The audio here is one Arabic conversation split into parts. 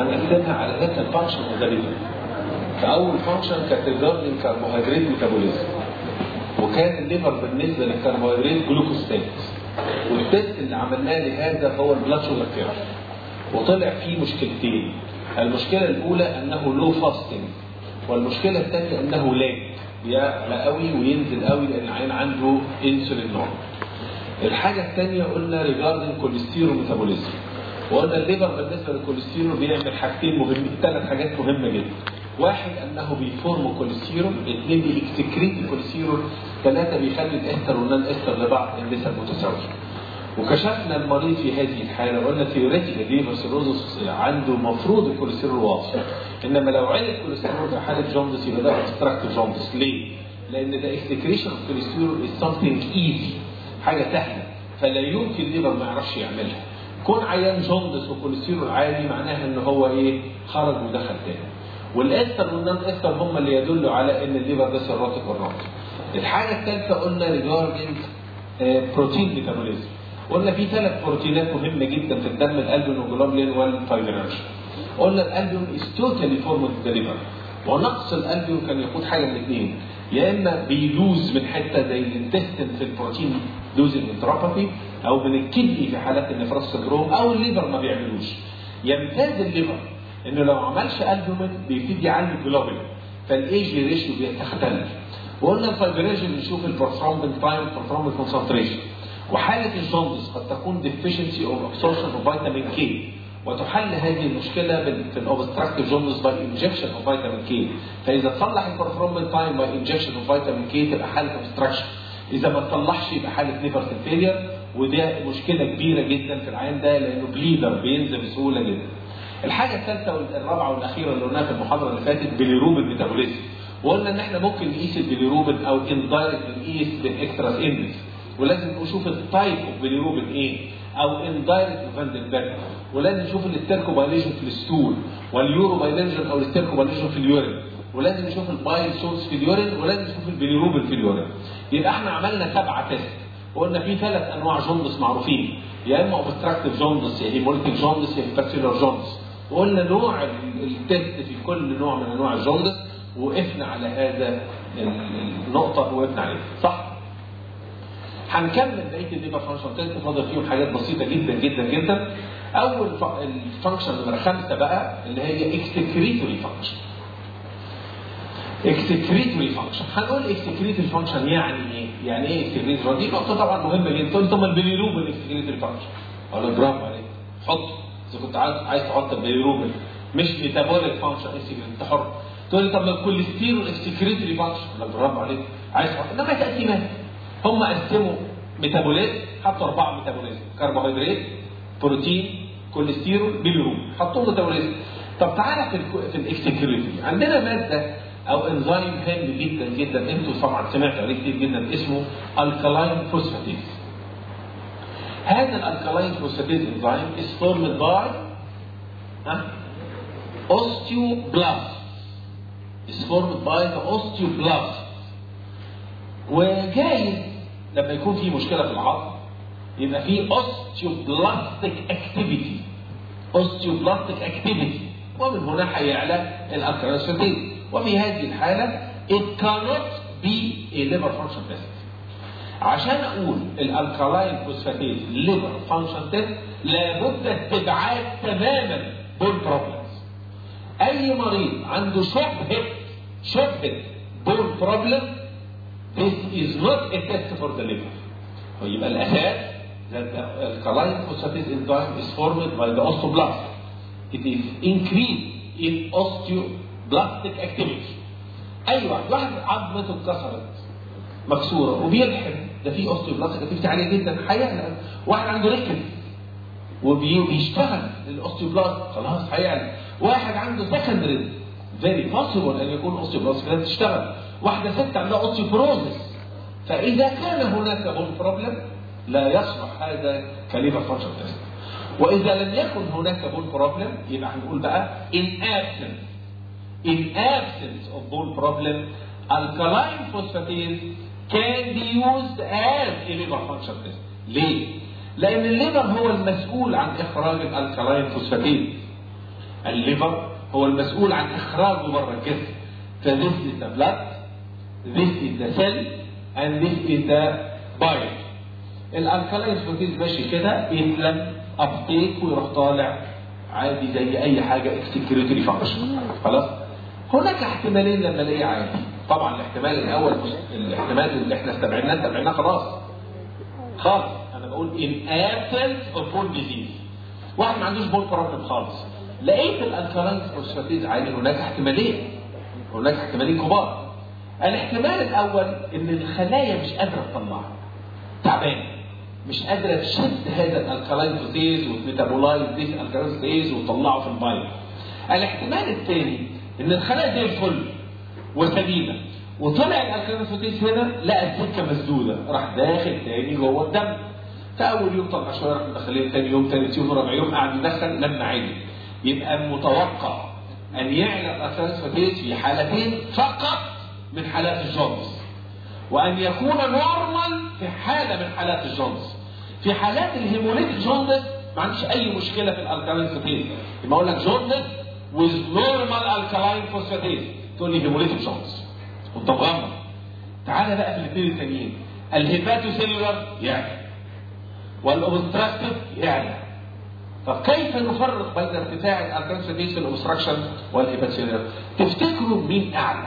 هنقسمها على ذات الفانكشن اوف ذا ليفر. فاول فانكشن كانت ريجاردنج كربوهيدرات ميتابوليزم، وكان الليفر بالنسبه للكربوهيدرات جلوكوستات، والتست اللي عملناه لهذا هو البلاد شوجر كيرف، وطلع فيه مشكلتين. المشكله الاولى انه لو فاستنج، والمشكله الثانيه انه لاج، يعلى قوي وينزل قوي لان العين عنده انسولين نوع. الحاجه الثانيه قلنا ريجاردنج كوليسترول ميتابوليزم، وقلنا الليفر بالنسبه للكوليسترول بيعمل حاجتين مهمين، 3 حاجات مهمه جدا. واحد انه بيفورم كوليسترول، 2 بيكسكريت الكوليسترول، 3 بيخلي الاستر والنون استر لبعض النسب متساويه. وكشفنا المريض في هذه الحاله وقلنا ثيوريتيكال ليفر سيروزس عنده مفروض الكوليسترول واطي، انما لو عالي الكوليسترول في حاله جوندس يبقى ده اوبستراكتيف جوندس. ليه؟ لان ده اكسكريشن اوف كوليسترول از سمثينج ايزي، حاجه سهله، فلا يمكن الليفر ما يعرفش يعملها. كون عيان جوندس وكوليسترول عالي معناها ان هو ايه؟ خرج ودخل تاني. والاستر والنون استر هم اللي يدلوا على ان الليفر ده سيروتيك والنوتيك. الحاجه الثالثه قلنا ريجاردنج بروتين ميتابوليزم، قلنا في 3 بروتينات مهمه جدا في الدم، الالبومين والجلوبولين والفايبرينوجين. قلنا الالبومين از توتالي فورمد ذا ليفر، ونقص الالبومين كان يقود حاجه من اثنين، يا اما بيلوز من حته زي الانتستين في البروتين لوزنج انتراباثي، او من الكدني في حالات النفراس سندروم، او الليفر ما بيعملوش. يمتاز الليفر انه لو عملش البومين بيبتدي يعلي الجلوبولين، فالاي جي ريشيو بيختلف. وقلنا الفايبرينوجين نشوف البروثرومبين تايم، البروثرومبين كونسنتريشن. وحاله الجوندس قد تكون deficiency of absorption of vitamin K، وتحل هذه المشكله في الاوبستراكتيف جوندس باي انجكشن اوف فيتامين كي. فاذا تصلح البروثرومبين تايم باي انجكشن اوف فيتامين كي تبقى حاله اوبستراكشن، اذا ما تصلحش يبقى حاله ليفر فيلير، وده مشكله كبيره جدا في العين ده لانه بليدر بينزل بسهوله جدا. الحاجه الثالثه والرابعه والاخيره اللي قلناها في المحاضره اللي فاتت بيليروبين ميتابوليزم، وقلنا ان احنا ممكن نقيس البيليروبين او اندايركت نقيس بالاكستراس اندكس، ولازم نشوف التايب اوف بيليروبين ايه، او اندايركت فاندنبرج، ولازم نشوف الاستيركوبايليشن في الستول، واليوروبايليشن او الاستيركوبايليشن في اليورين، ولازم نشوف البايل سورس في اليورين، ولازم نشوف البيليروبين في اليورين. يبقى احنا عملنا 7 تيست، وقلنا في 3 انواع جوندس معروفين، يا اما اوبستراكتيف جوندس، يا هيموليتيك جوندس، يا هيباتيلر جوندس. وقلنا نوع التيست في كل نوع من انواع الجوندس، وقفنا على هذا النقطه وقفنا عليها، صح؟ هنكمل بقيه الليفر فانكشن تيست، فاضل فيهم حاجات بسيطه جدا جدا جدا. اول الفانكشن نمره 5 بقى اللي هي اكسكريتوري فانكشن. اكسكريتوري فانكشن، هنقول اكسكريتوري فانكشن يعني ايه؟ يعني ايه اكسكريتوري؟ دي نقطه طبعا مهمه جدا. تقول طب البيليروبين اكسكريتوري فانكشن، اقول لك برافو عليك، حط اذا كنت عايز تحط البيليروبين مش ميتابوليك فانكشن اكسكريتوري انت حر. تقول لي طب الكوليسترول اكسكريتوري فانكشن، اقول لك برافو عليك، عايز تحط. انما تقسيمات، هم قسموا ميتابوليت، حطوا 4 ميتابوليزم: كربوهيدرات، بروتين، كوليسترول، بيليروبين، حطوا ميتابوليزم. طب تعالى في الاكسكريتوري عندنا ماده او انزيم هام جدا جدا، انتوا طبعا سمعتوا عليه كتير جدا، اسمه الكالاين فوسفاتيز. هذا الالكالاين فوسفاتيز انزيم is formed by osteoblast. is formed by the osteoblast. وجايز لما يكون في مشكله في العظم يبقى في osteoblastic activity. osteoblastic activity، ومن هنا هيعلى الالكالاين فوسفاتيز. وفي هذه الحالة it cannot be a liver function test. عشان أقول الالكالاين فوسفاتيز liver function test لابد استبعاد تماما bone problems. أي مريض عنده شبهة bone problem this is not a test for the liver. ويبقى الأساس that the alkaline phosphatase enzyme is formed by the osteoblast. It is increased in osteoblastic activity. اي واحد عظمته اتكسرت مكسوره وبيلحم، ده فيه اوستيوبلاستيك اكتيفيتي عاليه جدا، هيعلى. واحد عنده ركب وبيشتغل الاوستيوبلاست خلاص هيعلى. واحد عنده سكندري فيري بوسيبل ان يكون اوستيوبلاست لازم تشتغل. واحده ست عندها اوستيوبروزس. فاذا كان هناك بون بروبلم لا يصلح هذا كليفر فانكشن تيست. واذا لم يكن هناك بون بروبلم يبقى هنقول بقى in absence of bone problem, alkaline phosphatase can be used as a liver function test. ليه؟ لأن الليفر هو المسؤول عن إخراج الالكالاين فوسفاتيز. الليفر هو المسؤول عن اخراجه بره الجسم. فthis is the blood, this is the cell, and this is the bile. الالكالاين فوسفاتيز ماشي كده يتلم ابتيك ويروح طالع عادي زي اي حاجه اكسكريتوري فانكشن. خلاص. هناك احتمالين لما الاقيه عادي. طبعا الاحتمال الاول الاحتمال اللي احنا استبعدناه خالص. انا بقول in absence of bone disease. واحد ما عندوش بون بروبلم خالص، لقيت الالكالاين فوسفاتيز عادي. هناك احتمالين كبار. الاحتمال الاول ان الخلايا مش قادره تطلعها، تعبانه، مش قادره تشد هذا الالكالاين فوسفاتيز وتميتابولايز ذيس الالكالاين فوسفاتيز وتطلعه في البايل. الاحتمال الثاني ان الخلايا زي الفل وسليمه، وطلع الالكالاين فوسفاتيز هنا لقى السكه مسدوده، راح داخل تاني جوه الدم. فاول يوم طلع شويه، راح مدخلين ثاني يوم، ثالث يوم، رابع يوم، قاعد يدخل لما عالي. يبقى متوقع ان يعلى الالكالاين فوسفاتيز في حالتين فقط من حالات الجوندس، وان يكون نورمال في حاله من حالات الجوندس. في حالات الهيموليتيك جوندس ما عنديش اي مشكله في الالكالاين فوسفاتيز. لما اقول لك جوندس with normal alkaline phosphatase تقول لي هيموليتيك جوندس وانت مغمض. تعالى بقى في الاثنين التانيين، الهيباتوسيلولار يعلى والاوبستراكتيف يعلى. طب كيف نفرق بين ارتفاع الالكالاين فوسفاتيز في الاوبستراكشن والهيباتوسيلولار؟ تفتكروا مين اعلى؟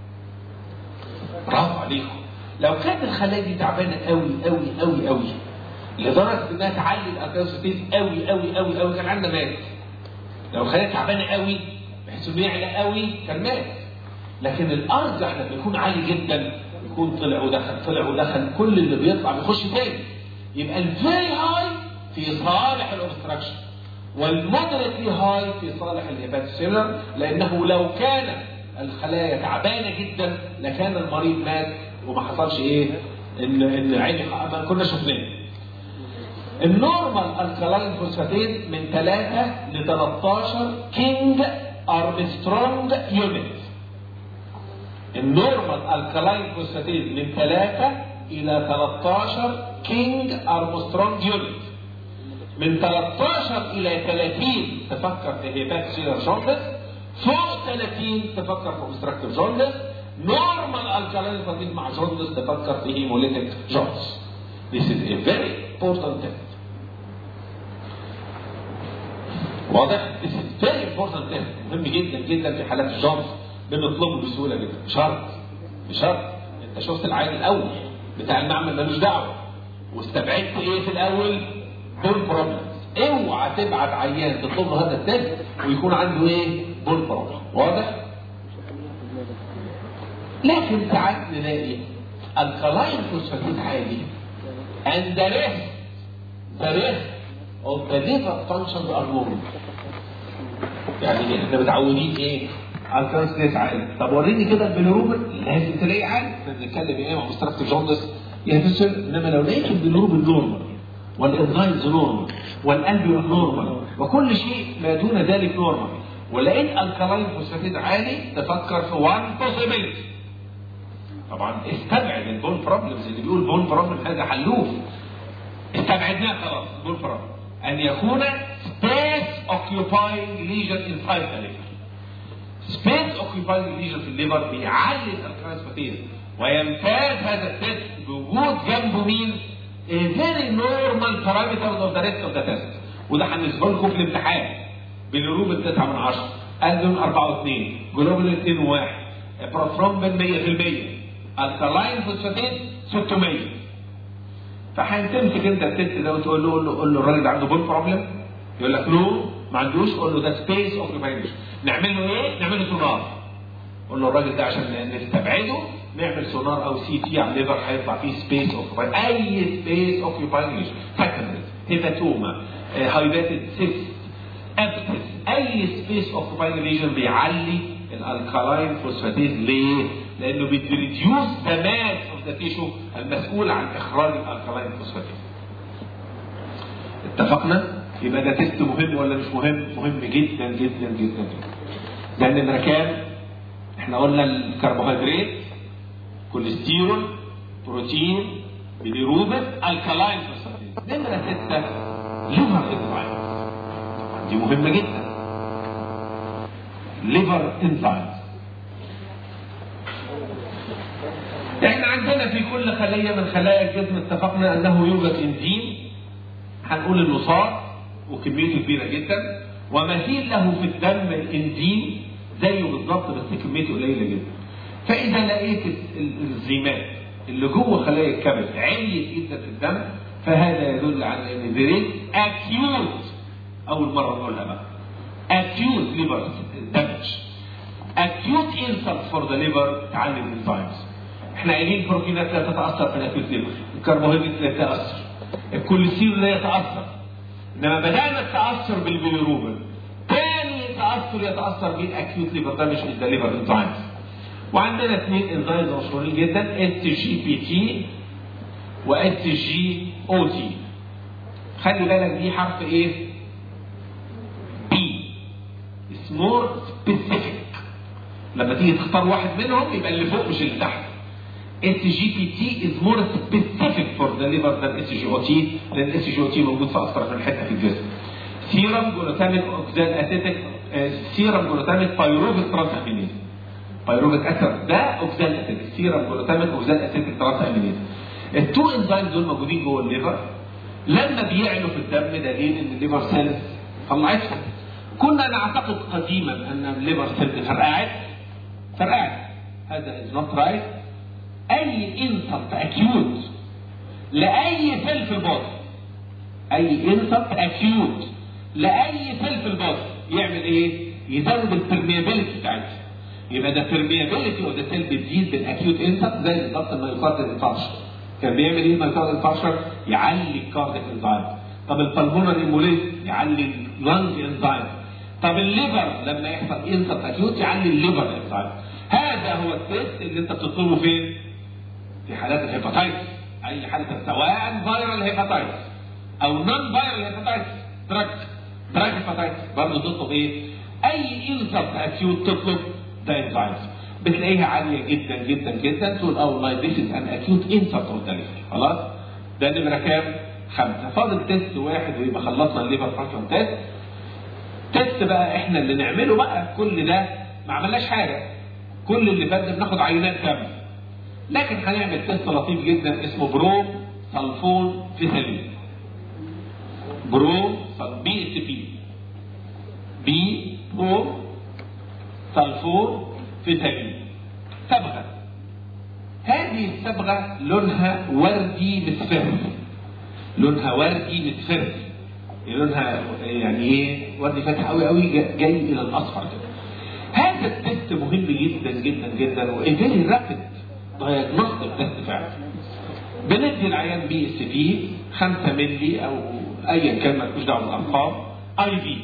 برافو عليكم. لو كانت الخلايا دي تعبانه قوي قوي قوي قوي لدرجه انها تعلي الالكالاين فوسفاتيز قوي قوي قوي قوي كان عندنا مات. لو الخلايا تعبانه قوي بحيث انه يعلى قوي كان مات. لكن الارجح لما يكون عالي جدا يكون طلع ودخل كل اللي بيطلع بيخش تاني. يبقى الفيري هاي في صالح الاوبستراكشن والمودريتلي هاي في صالح الهيباتوسيلولار، لانه لو كان الخلايا تعبانه جدا لكان المريض مات وما حصلش ايه ان عيني ما كنا شفناه. النورمال الكالاين فوسفاتيز من 3 ل 13 كينج ارمسترونج يونت. النورمال الكالاين فوسفاتيز من 3 الى 13 كينج ارمسترونج يونت. من 13 الى 30 تفكر في هيباتوسيلولار جوندس، فوق 30 تفكر في اوبستراكتيف جوندس، نورمال الكالاين فوسفاتيز مع جوندس تفكر في هيموليتيك جوندس. This is a very important thing. واضح؟ This is very important thing. مهم جدا جدا في حالات الجوندس، بنطلبه بسهوله جدا. بشرط انت شفت العين الاول بتاع المعمل ملوش دعوه، واستبعدت ايه في الاول؟ بول بروبلمز. اوعى تبعت عيان تطلب له هذا التست ويكون عنده ايه؟ بول بروبلم. واضح؟ لكن ساعات نلاقي الكالاين فوسفاتيز عالي and the rest of the liver functions are normal. يعني احنا متعودين ايه؟ الكالاين فوسفاتيز عالي. طب وريني كده البيليروبين، لازم تلاقي عالي. احنا بنتكلم ايه مع اوبستراكتيف جوندس يهتسل. انما لو لقيت البيليروبين نورمال والانزيمز نورمال والالبيول نورمال وكل شيء ما دون ذلك نورمال، ولقيت الكالاين فوسفاتيز عالي تفكر في one possibility. طبعا استبعد البون بروبلمز اللي بيقول بون بروبلم هذا حلوف، استبعدناه خلاص. بون بروبلم ان يكون space occupying lesion inside the liver. space occupying lesion في الليفر بيعلي الالكالاين فوسفاتيز، ويمتاز هذا التست بوجود جنبه مين؟ a very normal parameters of the rest of the test. وده هنسبه لكم في الامتحان. بالروبين 9 من 10، ألبوم 4.2، جلوبولين 2.1، بروثرومبين 100%، الكالاين فوسفاتيز 600. فهتمسك انت التست ده وتقول له قول له الراجل ده عنده بول بروبلم؟ يقول لك نو ما عندوش. قول له ده سبيس اوف ريمايندر. نعمل له ايه؟ نعمل له سونار. قول له الراجل ده عشان نستبعده نعمل سونار او سي تي على الليفر هيطلع فيه سبيس اوكيباينج. اي سبيس اوكيباينج سكندري هيباتوما هايباتد سيست ابسس، اي سبيس اوكيباينج ليجن بيعلي الالكالاين فوسفاتيز. ليه؟ لانه بيريديوس ذا ماس اوف ذا تيشو المسؤول عن اخراج الالكالاين فوسفاتيز. اتفقنا؟ يبقى ده تيست مهم ولا مش مهم؟ مهم جدا جدا جدا جدا. ده نمره كام؟ احنا قلنا الكربوهيدرات، كوليسترول، بروتين، بيليروبين، الكالاين فوسفاتيز. نمره 6 ليفر انزيم. دي مهمه جدا. ليفر انزايمز. احنا عندنا في كل خليه من خلايا الجسم اتفقنا انه يوجد انزيم، هنقول انه صار وكميته كبيره جدا، ومثيل له في الدم الانزيم زيه بالظبط بس كميته قليله جدا. فاذا لقيت الانزيمات اللي جوه خلايا الكبد عليت جدا في الدم، فهذا يدل على ان there acute، اول مره نقولها بقى، acute liver damage، acute insult for the liver تعلي الانزيمز. احنا قايلين البروتينات لا تتاثر في الاكيوت ليفر، الكربوهيدرات لا تتاثر، الكوليسترول لا يتاثر، انما بدانا التاثر بالبيليروبين، ثاني تاثر يتاثر بالاكيوت ليفر دامج از ليفر انزيمز. وعندنا اثنين انزيمز مشهورين جدا، اس جي بي تي واس جي او تي. خلي بالك دي حرف ايه؟ بي، is more specific. لما تيجي تختار واحد منهم يبقى اللي فوق مش اللي تحت. SGPT is more specific for the liver than SGOT، لأن SGOT موجود في أكثر من حتة في الجسم. سيرم جلوتاميك أوكسال أسيتيك، سيرم جلوتاميك بايروفيك ترانس أمينيز. بايروفيك أسيد ده أوكسال أسيتيك، سيرم جلوتاميك أوكسال أسيتيك ترانس أمينيز. التو إنزايمز دول موجودين جوه الليفر، لما بيعلوا في الدم دليل إن الليفر سيلز طلعتهم. كنا نعتقد قديما أن الليفر سيلز فرقعت، هذا is not right. اي انسلت اكيوت لاي سيل في البودي، اي انسلت اكيوت لاي سيل في البودي يعمل ايه؟ يزود البرميابيلتي بتاعتها. يبقى ده permeability اوف ذا سيل بتزيد بالاكيوت انسلت، زي بالظبط المايوكارديال انفاركشن. كان بيعمل ايه المايوكارديال انفاركشن؟ يعلي الكارديك انزايم. طب البلمونري امبوليزم يعلي اللنج انزايم. طب الليفر لما يحصل انسلت اكيوت يعلي الليفر انزايم. هذا هو التيست اللي انت بتطلبه فين؟ في حالات الهيباتايتس، اي حاله سواء فيرال هيباتايتس او نون فيرال هيباتايتس، دراج هيباتايتس، برضه تطلب ايه؟ اي انسلت اكيوت تطلب ده انزايمز، بتلاقيها عاليه جدا جدا جدا، تقول والله ذيس از ان اكيوت انسلت اوف ذا ليفر. خلاص؟ ده نمره كام؟ 5. فاضل تيست واحد ويبقى خلصنا الليفر فانكشن تيست. تيست بقى احنا اللي نعمله بقى، كل ده ما عملناش حاجه، كل اللي فات بناخد عينات دم. لكن هنعمل تيست لطيف جدا اسمه بروم سلفون فيثالين. بروم بي اس بي بروم سلفون فيثالين، صبغه. هذه الصبغه لونها وردي مصفر، لونها وردي مصفر، لونها يعني ايه؟ وردي فاتح قوي قوي جاي الى الاصفر كده. هذا التست مهم جدا جدا جدا وفيري رابيد دايجنوستيك تست فعلا. بندي العيان بي اس بي 5 مللي او ايا كان، مالكوش دعوه بالارقام، اي في.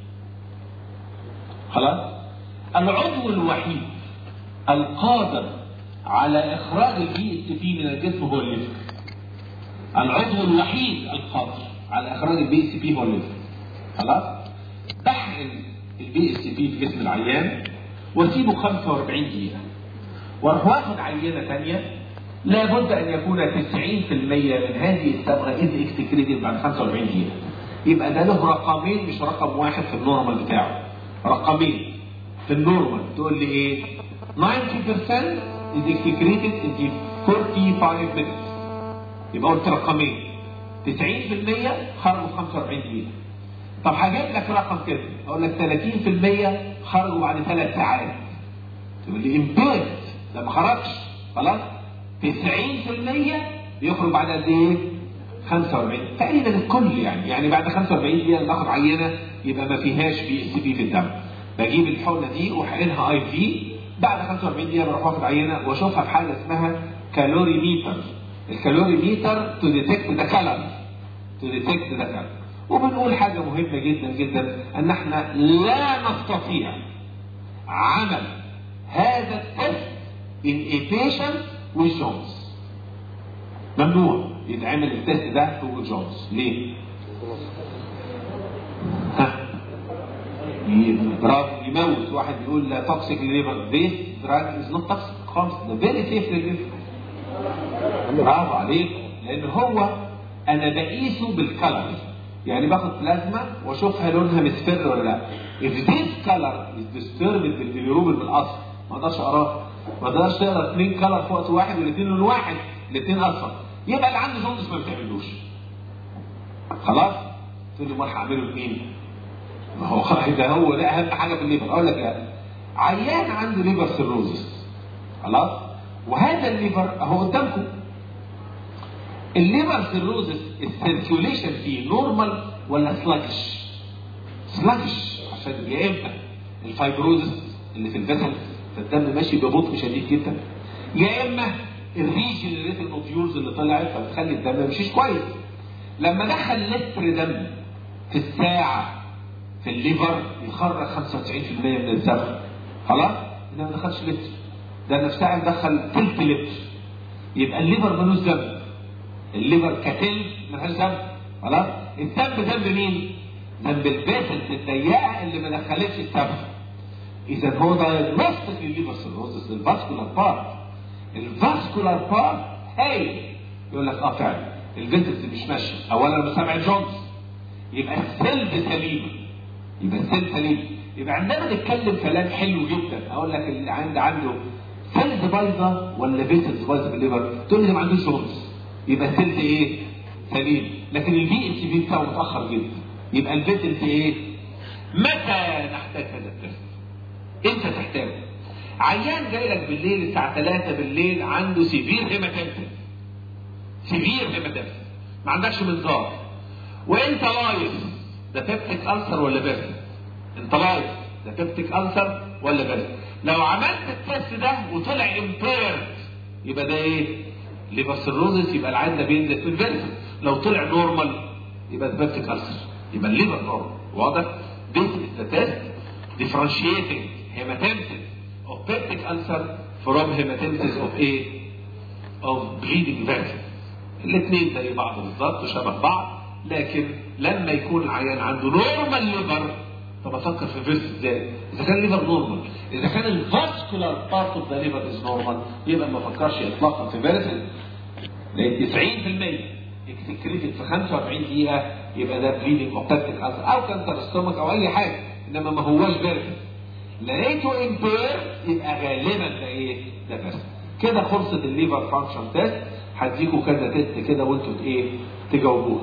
خلاص؟ العضو الوحيد القادر على اخراج البي اس بي من الجسم هو الليفر. العضو الوحيد القادر على اخراج البي اس بي هو الليفر. خلاص؟ بحقن البي اس بي في جسم العيان واسيبه 45 دقيقه، واروح واخد عينه ثانيه، لابد ان يكون 90% من هذه الصبغه از اكسكريتد بعد 45 دقيقه. يبقى ده له رقمين مش رقم واحد في النورمال بتاعه، رقمين في النورمال. تقول لي ايه؟ 90% is excreted in 45 minutes. يبقى قلت رقمين، 90% خرجوا في 45 دقيقه. طب هجيب لك رقم كده، اقول لك 30% خرجوا بعد 3 ساعات. تقول لي امبيرد ده ما خرجش. خلاص؟ 90% بيخرج بعد قد ايه؟ 45 تقريبا الكل. يعني بعد 45 دقيقه باخد عينه يبقى ما فيهاش بي اس بي في الدم، بجيب الحقنه دي واحقنها اي في، بعد 45 دقيقه بروح واخد عينه واشوفها بحاجه اسمها كالوري ميتر. الكالوري ميتر تو ديتكت ذا كالوري، وبنقول حاجه مهمه جدا جدا، ان احنا لا نستطيع عمل هذا التست in a patient with Jones. ممنوع يتعمل التست ده في جونز. ليه؟ برافو، يموت. واحد يقول لا توكسيك للليفر، ذيس دراج از نوت توكسيك خالص، ده فيري سيف للليفر. برافو عليك، لان هو انا بقيسه بالكلر، يعني باخد بلازما واشوفها لونها مصفر ولا لا. if this color is disturbed بالبيليروبين بالاصل ما اقدرش اقراه، ما اقدرش تقرا 2 كلر في وقت واحد والاثنين لون واحد، الاثنين اصفر، يبقى اللي عنده جوندس ما بتعملوش. خلاص؟ تقول لي امال هعمله لمين؟ ما هو ده اهم حاجه في الليفر. اقول لك يعني عيان عنده ليفر سيروزس، خلاص؟ وهذا الليفر اهو قدامكم. الليفر سيروزس السيركيوليشن فيه نورمال ولا سلاجش؟ سلاجش، عشان يا اما الفايبروزس اللي في الفيسل فالدم ماشي ببطء شديد جدا، يا اما الريجنريتيف نوديولز اللي طلعت فبتخلي الدم ما يمشيش كويس. لما دخل لتر دم في الساعه في الليفر يخرج 95% من الدم، خلاص؟ ده ما دخلش لتر، ده نفسها مدخل تلت لتر، يبقى الليفر ملوش ذنب. الليفر كتل ملهاش ذنب، خلاص؟ الذنب ذنب مين؟ ذنب الفيسلز الضيقه اللي ما دخلتش الدم. اذا هو دايجنوستيك للليفر سيروزس الفاسكولار بارت. الفاسكولار بارت هاي يقول لك فعلا الفيسلز مش ماشيه، اولا مش سامع جونز، يبقى السيلز سليمه، يبقى السيل سليم. يبقى عندما نتكلم كلام حلو جدا اقول لك اللي عنده سيلز بايظه ولا فيسلز بايظه بالليفر، تقول لي ده ما عندوش جونز، يبقى السيلز ايه؟ سليم. لكن البي ام سي بي بتاعه متاخر جدا، يبقى الفيسلز ايه؟ متى نحتاج هذا التست؟ انت تحتاجه. عيان جاي لك بالليل الساعه 3 بالليل عنده سيفير هيماتيمسيس، سيفير هيماتيمسيس، ما عندكش منظار وانت لايف، ده بيبتيك ألسر ولا بيرد؟ انت لايف، ده بيبتيك ألسر ولا بيرد؟ لو عملت التست ده وطلع امبيرد يبقى ده ايه؟ ليفر سيروزس، يبقى العيان ده بينزل في البيرد. لو طلع نورمال يبقى ده بيبتيك ألسر، يبقى الليفر نورمال. واضح؟ This is the test differentiating hematemesis of peptic ulcer from hematemesis of a of bleeding vessel. الاثنين زي بعض بالظبط وشبه بعض، لكن لما يكون العيان عنده نورمال ليفر طب افكر في فيرس ازاي؟ اذا كان ليفر نورمال، اذا كان الفاسكولار بارت اوف ذا ليفر از نورمال يبقى ما افكرش اطلاقا في فيرس، لان 90% اكسكريتد في 45 دقيقه يبقى ده بليدنج او بيبتيك ألسر او كانسر ستومك او اي حاجه، انما ما هواش فيرس. لقيته امبير يبقى غالبا ده ايه؟ ده فيرس. كده خلصت الليفر فانكشن تيست. هديكوا كذا تيست كده وانتوا ايه؟ تجاوبوها.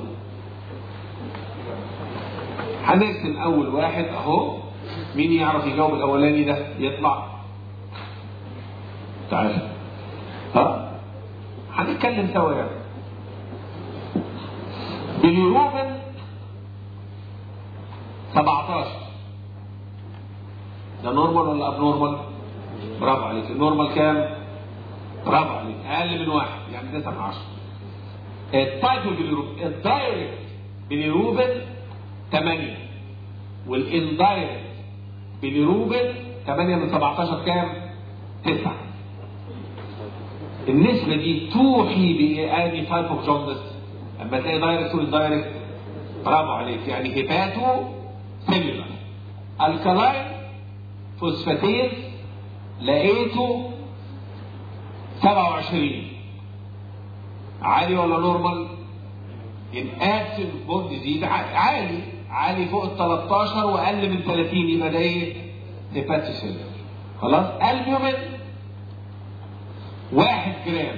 هنرسم اول واحد اهو، مين يعرف يجاوب الاولاني ده يطلع؟ تعال هنتكلم سوا يعني. بيليروبين 17 ده نورمال ولا اب نورمال؟ برافو عليك. النورمال كام؟ برافو عليك، اقل من 1 يعني 9 من 10. التايب باليروبين الدايركت باليروبين 8 والاندايركت باليروبين 8 من 17 كام؟ 9. النسبة دي توحي بأني تايب اوف جوندس. اما تلاقي دايركت واندايركت برافو عليك، يعني هيباتو سيلولار. الكلاين فوسفاتيز لقيته 27 عالي ولا نورمال؟ الابسنت بوند يزيد عالي، عالي فوق ال 13 واقل من 30 يبقى ده ايه؟ هيباتو سيلولار. خلاص؟ البيومين 1 جرام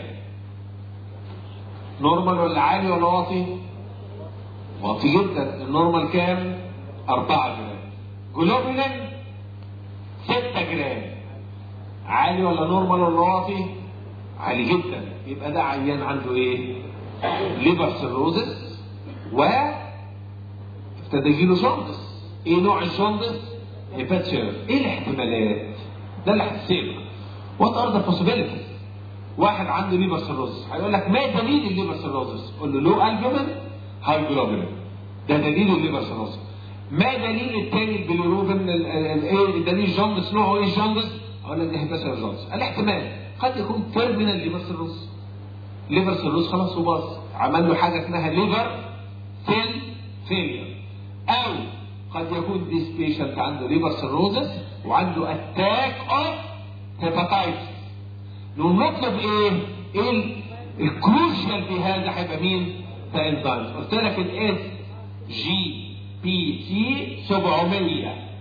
نورمال ولا عالي ولا واطي؟ واطي جدا. النورمال كام؟ 4 جرام. جلوبولين 6 جرام عالي ولا نورمال ولا واطي؟ عالي جدا. يبقى ده عيان عنده ايه؟ ليفر سيروزس و ابتدى يجيله جوندس. ايه نوع الجوندس؟ هيباتشر. ايه الاحتمالات؟ ده اللي هتسيبه. وات ار ذا possibilities؟ واحد عنده ليفر سيروزس هيقول لك ما دليل الليفر سيروزس؟ قول له لو البومين هاي جلوبولين، ده دليل الليفر سيروزس. ما دليل الثاني البيليروبين؟ ايه دليل جوندس؟ نوعه ايه الجوندس؟ اقول لك ده هيباتشر جوندس. الاحتمال قد يكون تيرمينال ليفر سيروزس، ليفر سيروز خلاص وباظ، عمل له حاجه اسمها ليفر سيل فيلير. او قد يكون ديس بيشنت عنده ليفر سيروزس وعنده اتاك اوف هيباتايتس. نطلب ايه الكروشال في هذا؟ هيبقى مين؟ فانزايمز. قلت لك الاس جي بي تي 700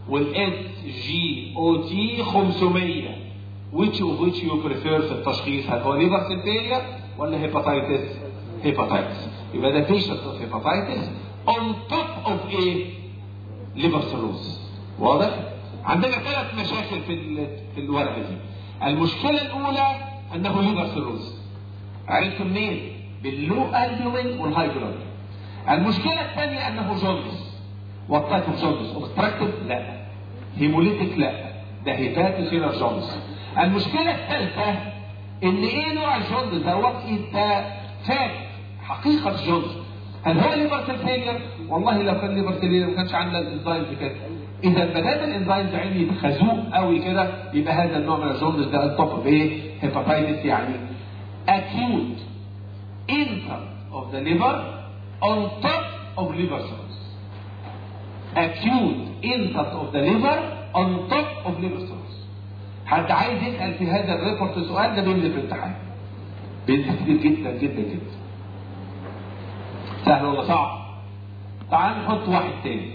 والاس جي او تي 500. which of which you prefer في التشخيص؟ هل هو ليفر سيل فيلير ولا هيباتايتس؟ هيباتايتس. يبقى ده patient of hepatitis on top of ايه؟ ليفر سيروز. واضح؟ عندنا 3 مشاكل في الورقه دي. المشكله الاولى انه ليفر سيروز. عرفت منين؟ باللو البومين والهاي جلوبين. المشكله الثانيه انه جوندس. والتايب اوف جوندس اوبستراكتيف؟ لا. هيموليتيك؟ لا. ده هيباتوسيلر جوندس. المشكله الثالثه ان ايه نوع الجوندس دوت؟ انت فاهم حقيقه الجوندس. هل هو ليفر سيل فيلير؟ والله لو كان ليفر سيل فيلير ما كانش عندنا الانزيمز كده. اذا ما دام الانزيمز عندي خازوق قوي كده يبقى هذا النوع من الجوندس ده انطف بايه؟ هيباتايتس، يعني acute insult of the liver on top of liver cells. acute insult of the liver on top of liver cells. حد عايز يسأل في هذا الريبورت السؤال ده بينزل في الامتحان. بينزل كتير جدا جدا جدا. سهل ولا صعب؟ تعال نحط واحد تاني.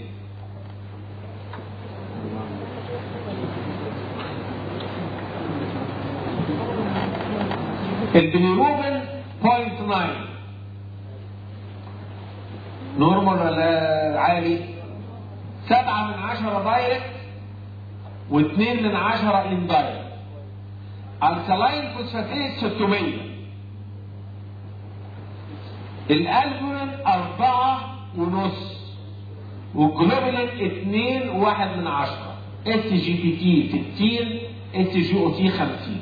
البيليروبين 0.9 نورمال ولا عالي؟ 7/10 دايركت و2/10 اندايركت. الكلاين فوسفاتيز 600. الالبومين 4.5 والجلوبولين 2/1. اس جي بي تي 60 اس جي او تي 50.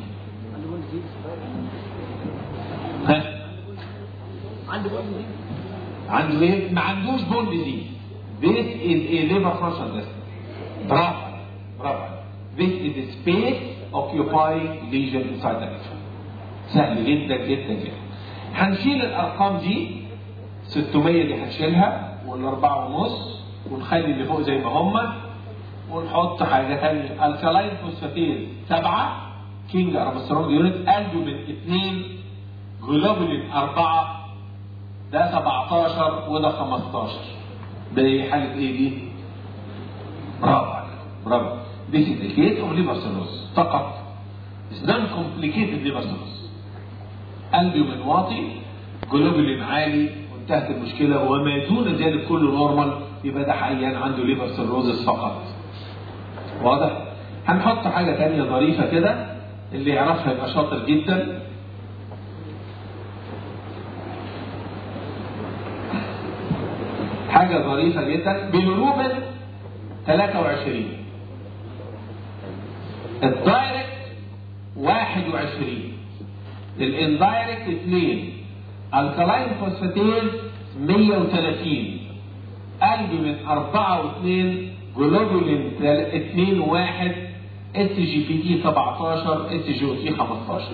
عنده ايه؟ ما عندوش بون ديزيز. This is a liver function test. برافو برافو. This is a space occupying lesion inside the liver. سهل جدا جدا جدا. هنشيل الارقام دي 600 دي هنشيلها وال4.5 ونخلي اللي فوق زي ما هم ونحط حاجه ثانيه. الكلاين فوسفاتيز 7 كينج ارمسترونج يونت. البومين 2 جلوبولين 4 ده 17 وده 15. ده حاله ايه دي؟ برافو عليك برافو. This is the case of liver cirrhosis فقط. It's non-complicated liver cirrhosis. البومين واطي، جلوبولين عالي، وانتهت المشكله. وما دون ذلك كله نورمال، يبقى ده حقيقي عنده ليفر سيروزس فقط. واضح؟ هنحط حاجه ثانيه ظريفه كده، اللي يعرفها يبقى شاطر جدا. حاجه ظريفه جدا. بيليروبين 23. الدايركت 21. الاندايركت 2. الكلاين فوسفاتيز 130. البومين 4.2 جلوبولين 2.1 اس جي بي تي 17 اس جي او تي 15.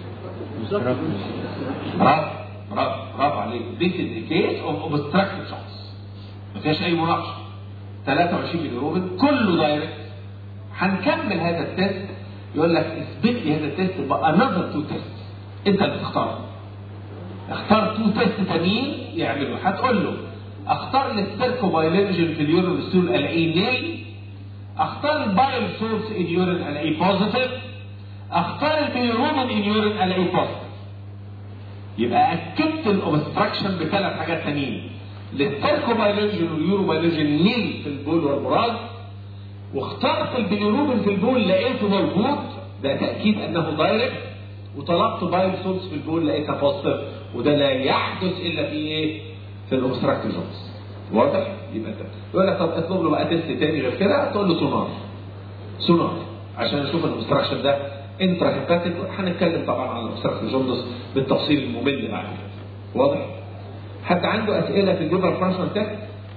برافو برافو عليك. This is the case of obstructive shots. ما فيهاش اي مناقشه. 23 بيليروبين كله دايركت. هنكمل هذا التست. يقول لك اثبت لي هذا التست بقى another 2 تيست. انت اللي تختار. اختار 2 تيست تانيين يعملوا. هتقول له اختار السيركوبايلينجين في اليورين ستول الاقيه نيل. اختار البايل سورس ان يورين الاقيه بوزيتيف. اختار البيليروبين ان يورين الاقيه بوزيتيف. يبقى اكدت الاوبستراكشن ب3 حاجات تانيين. للسيركوبايلينجين واليوروبايلينجين نيل في البول والبراز. واخترت البيليروبين في البول لقيته موجود، ده تاكيد انه دايركت. وطلبت بايل سورس في البول لقيتها بوزيتيف، وده لا يحدث الا في ايه؟ في الاوبستراكتيف جونز. واضح؟ يبقى ده يقول لك طب اطلب له بقى تيست تاني غير كده. تقول له سونار عشان نشوف الاوبستراكشن ده انترا هيباتيك. هنتكلم طبعا عن الاوبستراكتيف جونز بالتفصيل الممل بعد كده. واضح؟ حد عنده اسئله في الليفر فانكشن تيست؟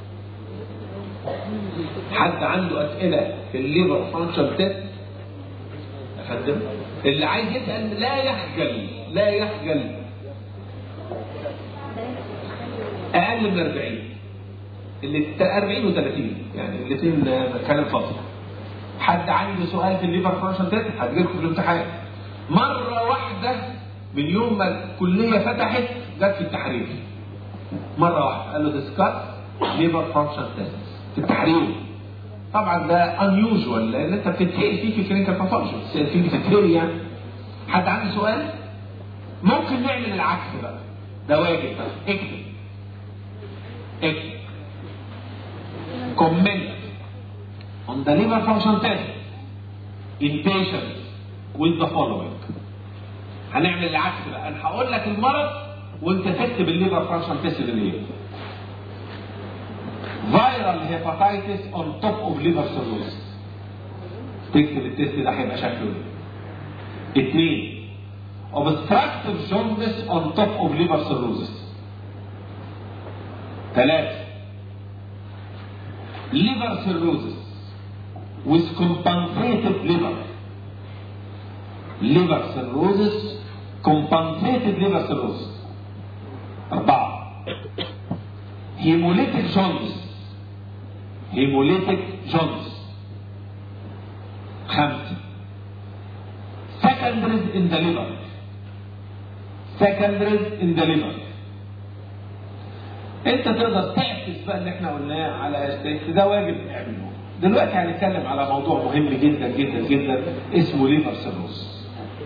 حد عنده اسئله في الليفر فانكشن تيست؟ افندم اللي عايز يسال لا يخجل. اقل من 40. اللي 40 و30 يعني الاثنين كلام فاضي. حد عنده سؤال في الليفر فانكشن تيست؟ هتجيلكم في الامتحان. مره واحده من يوم ما الكليه فتحت جت في التحرير. مره واحده قال له ديسكاس ليفر فانكشن تيست في التحرير. طبعا ده unusual لان انت بتتهيئ فيه في كلينيكال باثولوجي، فيه بتتهيئ يعني. حد عنده سؤال؟ ممكن نعمل العكس بقى، ده واجب بقى. اكتب comment on the liver function test in patients with the following. هنعمل العكس بقى، انا هقول لك المرض وانت تكتب الليفر فانكشن تيست اللي هي viral hepatitis on top of liver cirrhosis. تكتب التيست ده هيبقى شكله ايه؟ 2 obstructive jaundice on top of liver cirrhosis. 3 liver cirrhosis with compensated liver. liver cirrhosis compensated liver cirrhosis. 4 hemolytic jaundice. hemolytic jaundice. 5 secondaries in the liver. secondaries in the liver. انت تقدر تعكس بقى اللي احنا قلناه على استيكس، ده واجب نعمله. دلوقتي هنتكلم على موضوع مهم جدا جدا جدا اسمه ليفر سيروس.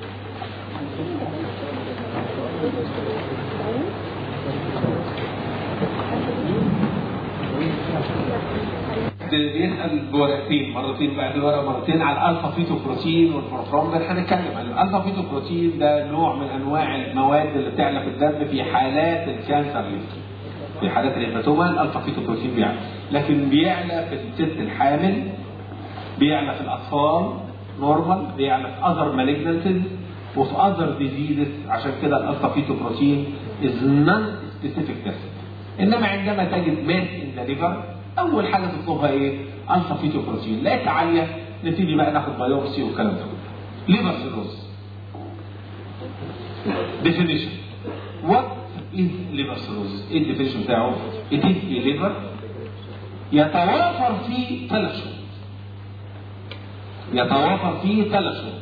بيسأل بورقتين، مرتين بعد ورقه مرتين، على الالفا فيتوبروتين والبروترومبين. هنتكلم عن الالفا فيتوبروتين، ده نوع من انواع المواد اللي بتعلى في الدم في حالات الكانسر ليفر. في حالات الهيباتوما الالفا فيتوبروتين بيعلى، لكن بيعلى في الست الحامل، بيعلى في الاطفال نورمال، بيعلى في اذر مالجنانتيز وفي اذر ديزيزز. عشان كده الالفا فيتوبروتين از نون سبيسيفيك تيست. انما عندما تجد ماس ان ذا ليفر، اول حاجه تطلبها ايه؟ الفا فيتوبروتين. لقيت عاليه نبتدي بقى ناخد بايوبسي والكلام ده. ليفر سيروس ديفينيشن. وات از ليفر سيروس؟ ايه الديفينيشن بتاعه؟ it is a liver يتوافر فيه 3 شروط. يتوافر فيه 3 شروط.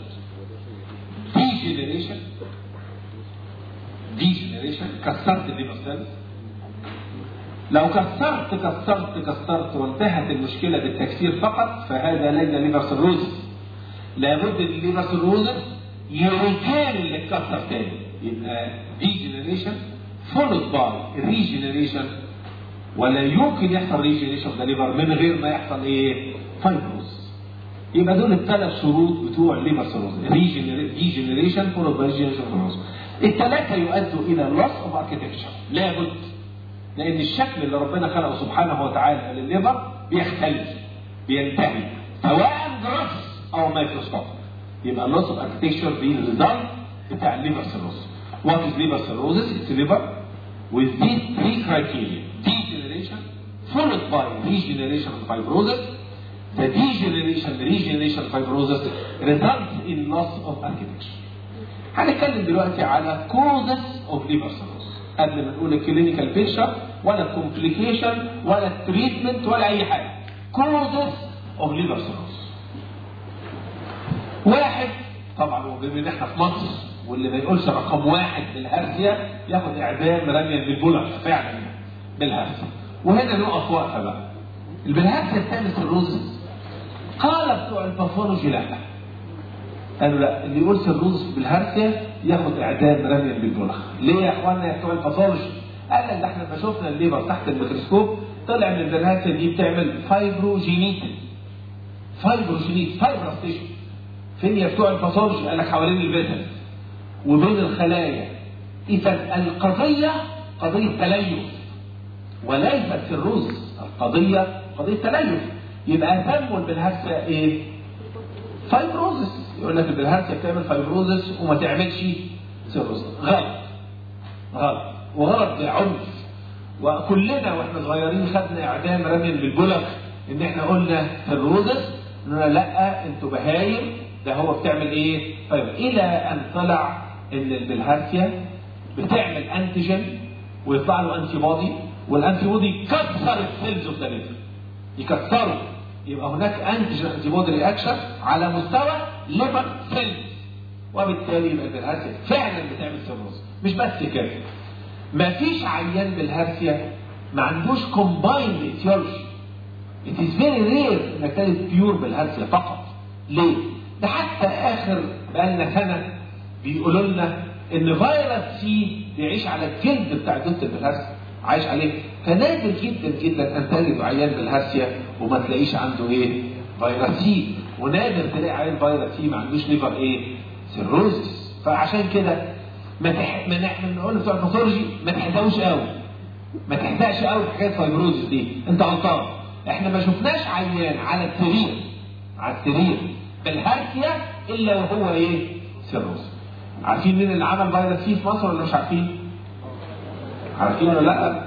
degeneration كسرت الليفر سيلز. لو كسرت وانتهت المشكلة بالتكسير فقط فهذا ليس ليفر سيروزس. لابد ان الليفر سيروزس يريكان اللي اتكسر تاني. يبقى degeneration followed by regeneration، ولا يمكن يحصل regeneration في الليفر من غير ما يحصل ايه؟ فايبروز. يبقى دول ال3 شروط بتوع الليفر سيروزس. degeneration followed by regeneration. ال3 يؤدوا الى loss of architecture. لابد، لأن الشكل اللي ربنا خلقه سبحانه وتعالى للليفر بيختلف، بينتهي، سواء جراس أو مايكروسكوب. يبقى اللوس اوف اركتكشر دي الريزلت بتاع الليفر سيروس. وات از ليفر سيروزس؟ اتس ليفر with these 3 criteria: degeneration followed by regeneration and fibrosis. The regeneration fibrosis results in loss of architecture. هنتكلم دلوقتي على causes of liver cirrhosis قبل ما نقول الكلينيكال بيكشر ولا الكومبليكيشن ولا التريتمنت ولا اي حاجه. causes of liver cirrhosis. 1 طبعا، وبما ان احنا في مصر واللي ما يقولش رقم 1 بالهرسيا ياخد اعدام رميا بالبولر فعلا بالهرسيا. وهنا نقف وقفه بقى. بالهرسيا بتعمل سيروزس؟ قال بتوع الباثولوجي لا. قالوا لا، اللي يقول سيروزس بالهرسيا ياخد اعدام رميا بالبولر. ليه يا اخوانا يا بتوع الباثولوجي؟ قال لك ده احنا لما شفنا الليفر تحت الميكروسكوب طلع من الهرسيا دي بتعمل فايبروجينيتس. فايبروستيشن. فين يا بتوع الباثولوجي؟ قال لك حوالين الفيسل وبين الخلايا. اذا القضيه قضيه تليف وليست سيروزس. القضيه قضيه تليف. يبقى سموا بالهرسيا ايه؟ فايبروزس. يقول لك بالهرسيا بتعمل فايبروزس وما تعملش سيروزس. غلط وغلط بعنف. وكلنا واحنا صغيرين خدنا اعدام رمي بالبلغ ان احنا قلنا سيروزس. قلنا لا انتوا بهايم، ده هو بتعمل ايه؟ طيب الى ان طلع ان البلهارسيا بتعمل انتيجين ويطلع له انتي بودي، والانتي بودي يكسر السيلز اوف ذا ليفر، يكسره. يبقى هناك انتيجين انتي بودي رياكشن على مستوى ليفر سيلز، وبالتالي يبقى البلهارسيا فعلا بتعمل سيروز. مش بس كده، مفيش عيان بالهارسيا ما عندوش كومبايند ايتيولوجي. It is very rare انك تجد بيور بالهرسيا فقط. ليه؟ ده حتى اخر بقالنا سنه بيقولوا لنا ان فيروس سي بيعيش على الجلد بتاع جلد بالهرسيا، عايش عليه. فنادر جدا جدا ان تجد عيان بالهرسيا وما تلاقيش عنده ايه؟ فيروس سي، ونادر تلاقي عيان فيروس سي ما عندوش ليفر ايه؟ سيروزس. فعشان كده احنا بنقول بتوع الباثولوجي ما تحدقوش قوي، ما تحدقش قوي في حكايه فايبروزس دي، انت غلطان. احنا ما شفناش عيان على السرير بالهرسيا الا وهو ايه؟ سيروز. عارفين مين اللي عمل فيروس سي في مصر ولا مش عارفين؟ عارفين ولا لا؟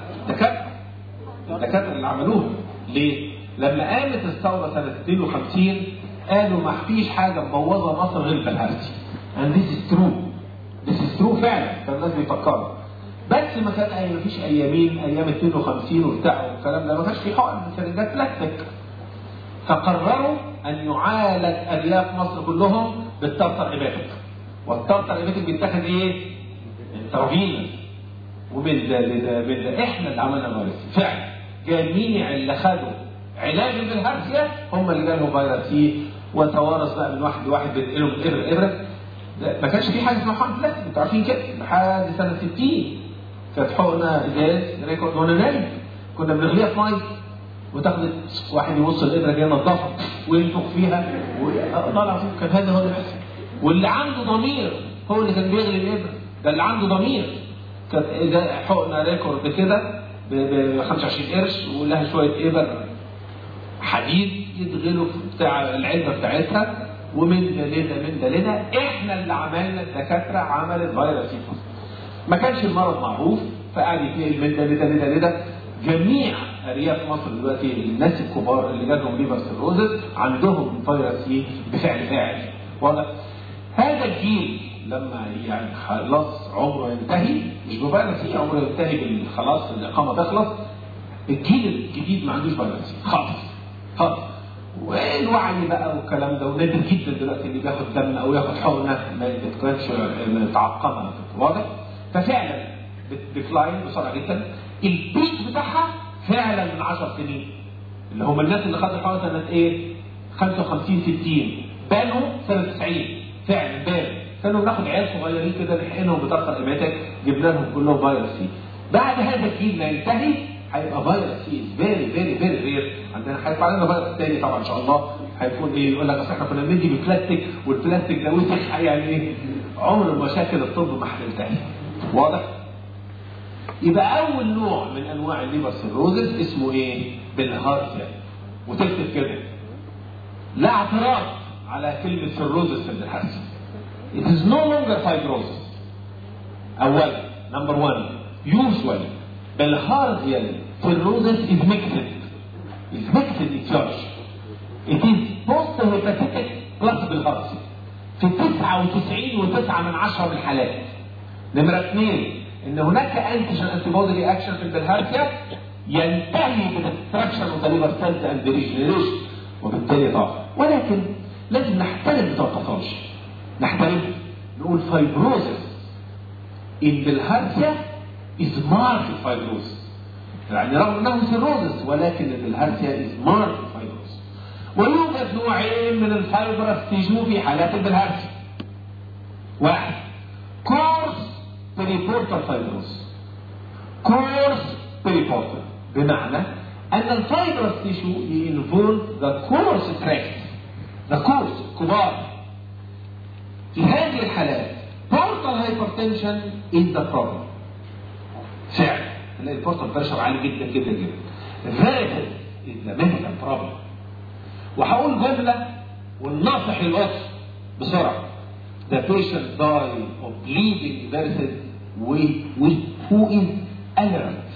الدكاتره اللي عملوها. ليه؟ لما قامت الثوره سنه 52 قالوا ما فيش حاجه مبوظه مصر غير بالهرسيا. and this is true فعلا. فالناس بيفكروا بس ما كان ما فيش ايام 52 وبتاع والكلام ده، ما كانش في حقن، سرنجات بلاستيك. فقرروا ان يعالج ارياف مصر كلهم بالترتر ايماتيك. والترتر ايماتيك بيتاخد ايه؟ انترافينوس. ومن ده احنا اللي عملنا فيروس فعلا. جميع اللي خدوا علاج بالهرسيا هم اللي جالهم فيروس سي، وتوارث بقى من واحد لواحد بينقلوا من ابره. ما كانش في حاجه اسمها حقن بلاستيك، انتوا عارفين كده. لحد سنه 60 كانت حقنه ازاز ريكورد وانا نايم، كنا بنغليها في ميه وتاخد واحد يوصل الابره جايه ينضفها وينفخ فيها وطلع فوق. كان هذا هو اللي بيحصل. واللي عنده ضمير هو اللي كان بيغلي الابره، ده اللي عنده ضمير. كانت حقنه ريكورد كده ب 25 قرش ولها شويه ابر حديد يدغلوا بتاع العلبه بتاعتها. ومن ده لنا احنا اللي عملنا، الدكاتره عملت فيروس سي. ما كانش المرض معروف فقعد يتنقل من ده. جميع ارياف مصر دلوقتي الناس الكبار اللي جالهم ليفر سيروزس عندهم فيروس سي بفعل. واضح؟ هذا الجيل لما يعني خلاص عمره ينتهي، مش بفيروس سي، عمره ينتهي خلاص الاقامه تخلص، الجيل الجديد ما عندوش فيروس سي خالص. والوعي بقى والكلام ده، ونادر جدا دلوقتي اللي بياخد دم او ياخد حقنه ما بتكونش متعقمه. واضح؟ ففعلا بتلاين بسرعه جدا. البيك بتاعها فعلا من 10 سنين، اللي هم الناس اللي خدوا الحقنه سنه ايه؟ 55 60 بانوا سنه 90 فعلا بانوا. كانوا بناخد عيال صغيرين كده نحقنهم بطرق ايماتيك، جبنا لهم كلهم فيروس سي. بعد هذا الجيل ما ينتهي هيبقى فيروس سي فيري رير. عندنا هيطلع لنا فيروس تاني طبعا ان شاء الله. هيكون ايه؟ يقول لك اصل احنا كنا بندي بالبلاستيك والبلاستيك ده وسخ، يعني ايه؟ عمر مشاكل الطب ما هتنتهي. واضح؟ يبقى اول نوع من انواع الليفر سيروزس اسمه ايه؟ بالهرسيا. وتكتب كده لا اعتراض على كلمه سيروزس في الهرسيا. It is no longer fibrosis. اولا نمبر 1 usually بالهرسيا cirrhosis is mixed. It's yours. It is post-hepatic plus بالهرسيا في 99.9 من الحالات. نمرة 2 ان هناك انتي بودي رياكشن في البلهارسيا ينتهي بالدستركشن اوف ذا ليفر سيلز اند ريجنريشن، وبالتالي ضعف. ولكن لازم نحترم بتوع الباثولوجي، نحترم نقول فايبروزس ان بالهارسيا از مارك فايبروزس، يعني رغم انه سيروزس ولكن البلهارسيا از مارك فايبروزس. ويوجد نوعين من الفايبرس تيجو في حالات البلهارسيا. واحد كورس بريبورتال فايبروس. كورس بريبورتال بمعنى ان الفايبروس تيشو ينفولف ذا كورس تراكت، ذا كورس كبار. في هذه الحالات بورتال هايبرتنشن از ذا بروبلم. فعلا تلاقي البورتال بريشر عالي جدا جدا جدا. ذات از ذا ميديكال بروبلم. وهقول جمله والناصح للوصف بسرعه. The patient died of bleeding versus who is alert.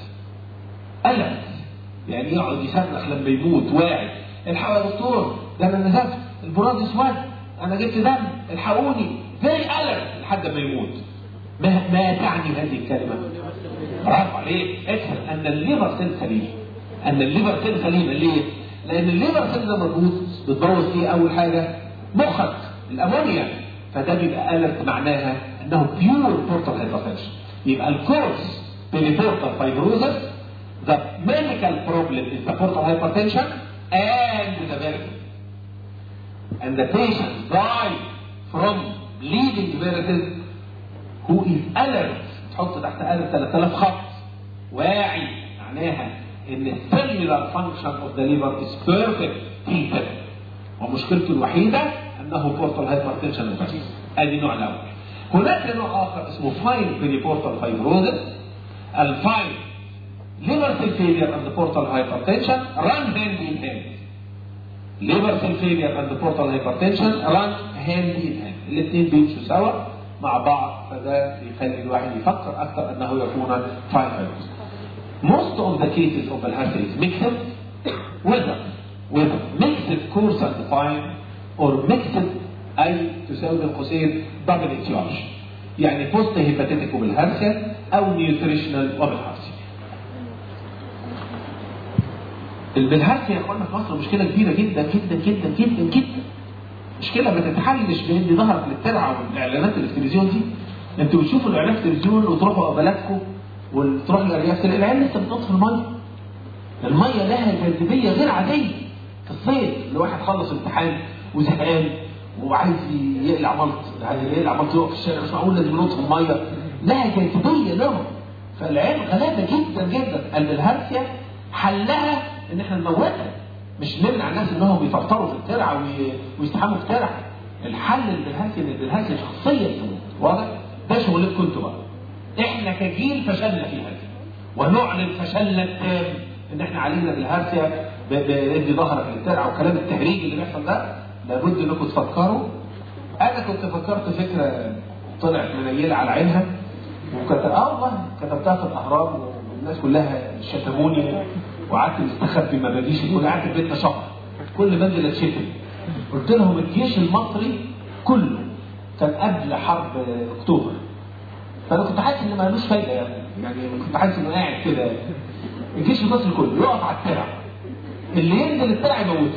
يعني يقعد يصرخ لما يموت واعي. الحقوا يا دكتور، ده انا نزلت البراز اسود، انا جبت دم، الحقوني. very alert لحد ما يموت. ما تعني هذه الكلمه؟ برافو عليك، اكثر ان الليفر سيل سليم. ليه؟ لان الليفر سيل ده بتبوظ فيه اول حاجه مخك، الامونيا. فده بيبقى الرت، معناها انه بيور بورتال هايبرتنشن. يبقى الكورس بيريبورتال فايبروزس، the medical problem is the portal hypertension and the varices. And the patient died from bleeding varices who is alert. تحط تحت alert 3000 خط. واعي معناها ان السيلولار فانكشن اوف ذا ليفر از بيرفكت فيتال، ومشكلته الوحيده انه بورتال هايبرتنشن بس. ادي نوع الاول. هناك نوع اخر اسمه فاين بيريبورتال فايبروزس. الفاين liver cell failure and the portal hypertension run hand in hand. liver cell failure and the portal hypertension run hand in hand. الاثنين بيمشوا سوا مع بعض، فده يخلي الواحد يفكر اكثر انه يكون fine fibrosis. Most of the cases of Bilharzia is mixed, whether mixed coarse and fine or mixed أي تساوي بين قوسين double etiology، يعني post hepatic وبالهارسيا أو nutritional وبالهارسيا. البلهارسيا يا اخوانا في مصر مشكلة كبيرة جدا جدا جدا جدا جدا. مشكلة ما تتحلش بإن ظهرت للترعة والإعلانات التلفزيون دي. أنتوا بتشوفوا الإعلانات التلفزيون وتروحوا قبلاتكم وتروح للرياض تلاقي العيال لسه بتنط في الميه. الميه لها جاذبيه غير عاديه. في الصيف الواحد خلص امتحان وزهقان وعايز يقلع ملط، عايز يقلع ملط يقف في الشارع، مش معقول لازم ينط في الميه، لها جاذبيه لهم. فالعيال غلابه جدا جدا. البلهارسيا حلها ان احنا نموتها، مش نمنع الناس انهم يفطروا في الترعه ويستحموا في الترعه. الحل البلهارسيا ان البلهارسيا شخصيا تموت. واضح؟ ده شغلتكم انتوا بقى. احنا كجيل فشلنا في هذا، ونعلن فشلنا التام ان احنا علينا بالهارسيا بدي ظهرك للترعه وكلام التهريج اللي بيحصل ده. لابد انكم تفكروا. انا كنت فكرت فكره طلعت منيله على عينها والله كتبتها في الاهرام والناس كلها شتموني وقعدت مستخبي ما بديش، قعدت في بيتنا شهر كل ما انزل اتشتم. قلت لهم الجيش المصري كله كان قبل حرب اكتوبر، فانا كنت حاسس ان مالوش فايده يعني كنت حاسس انه قاعد كده. الجيش المصري كله يقف على الترع، اللي ينزل الترع يموته،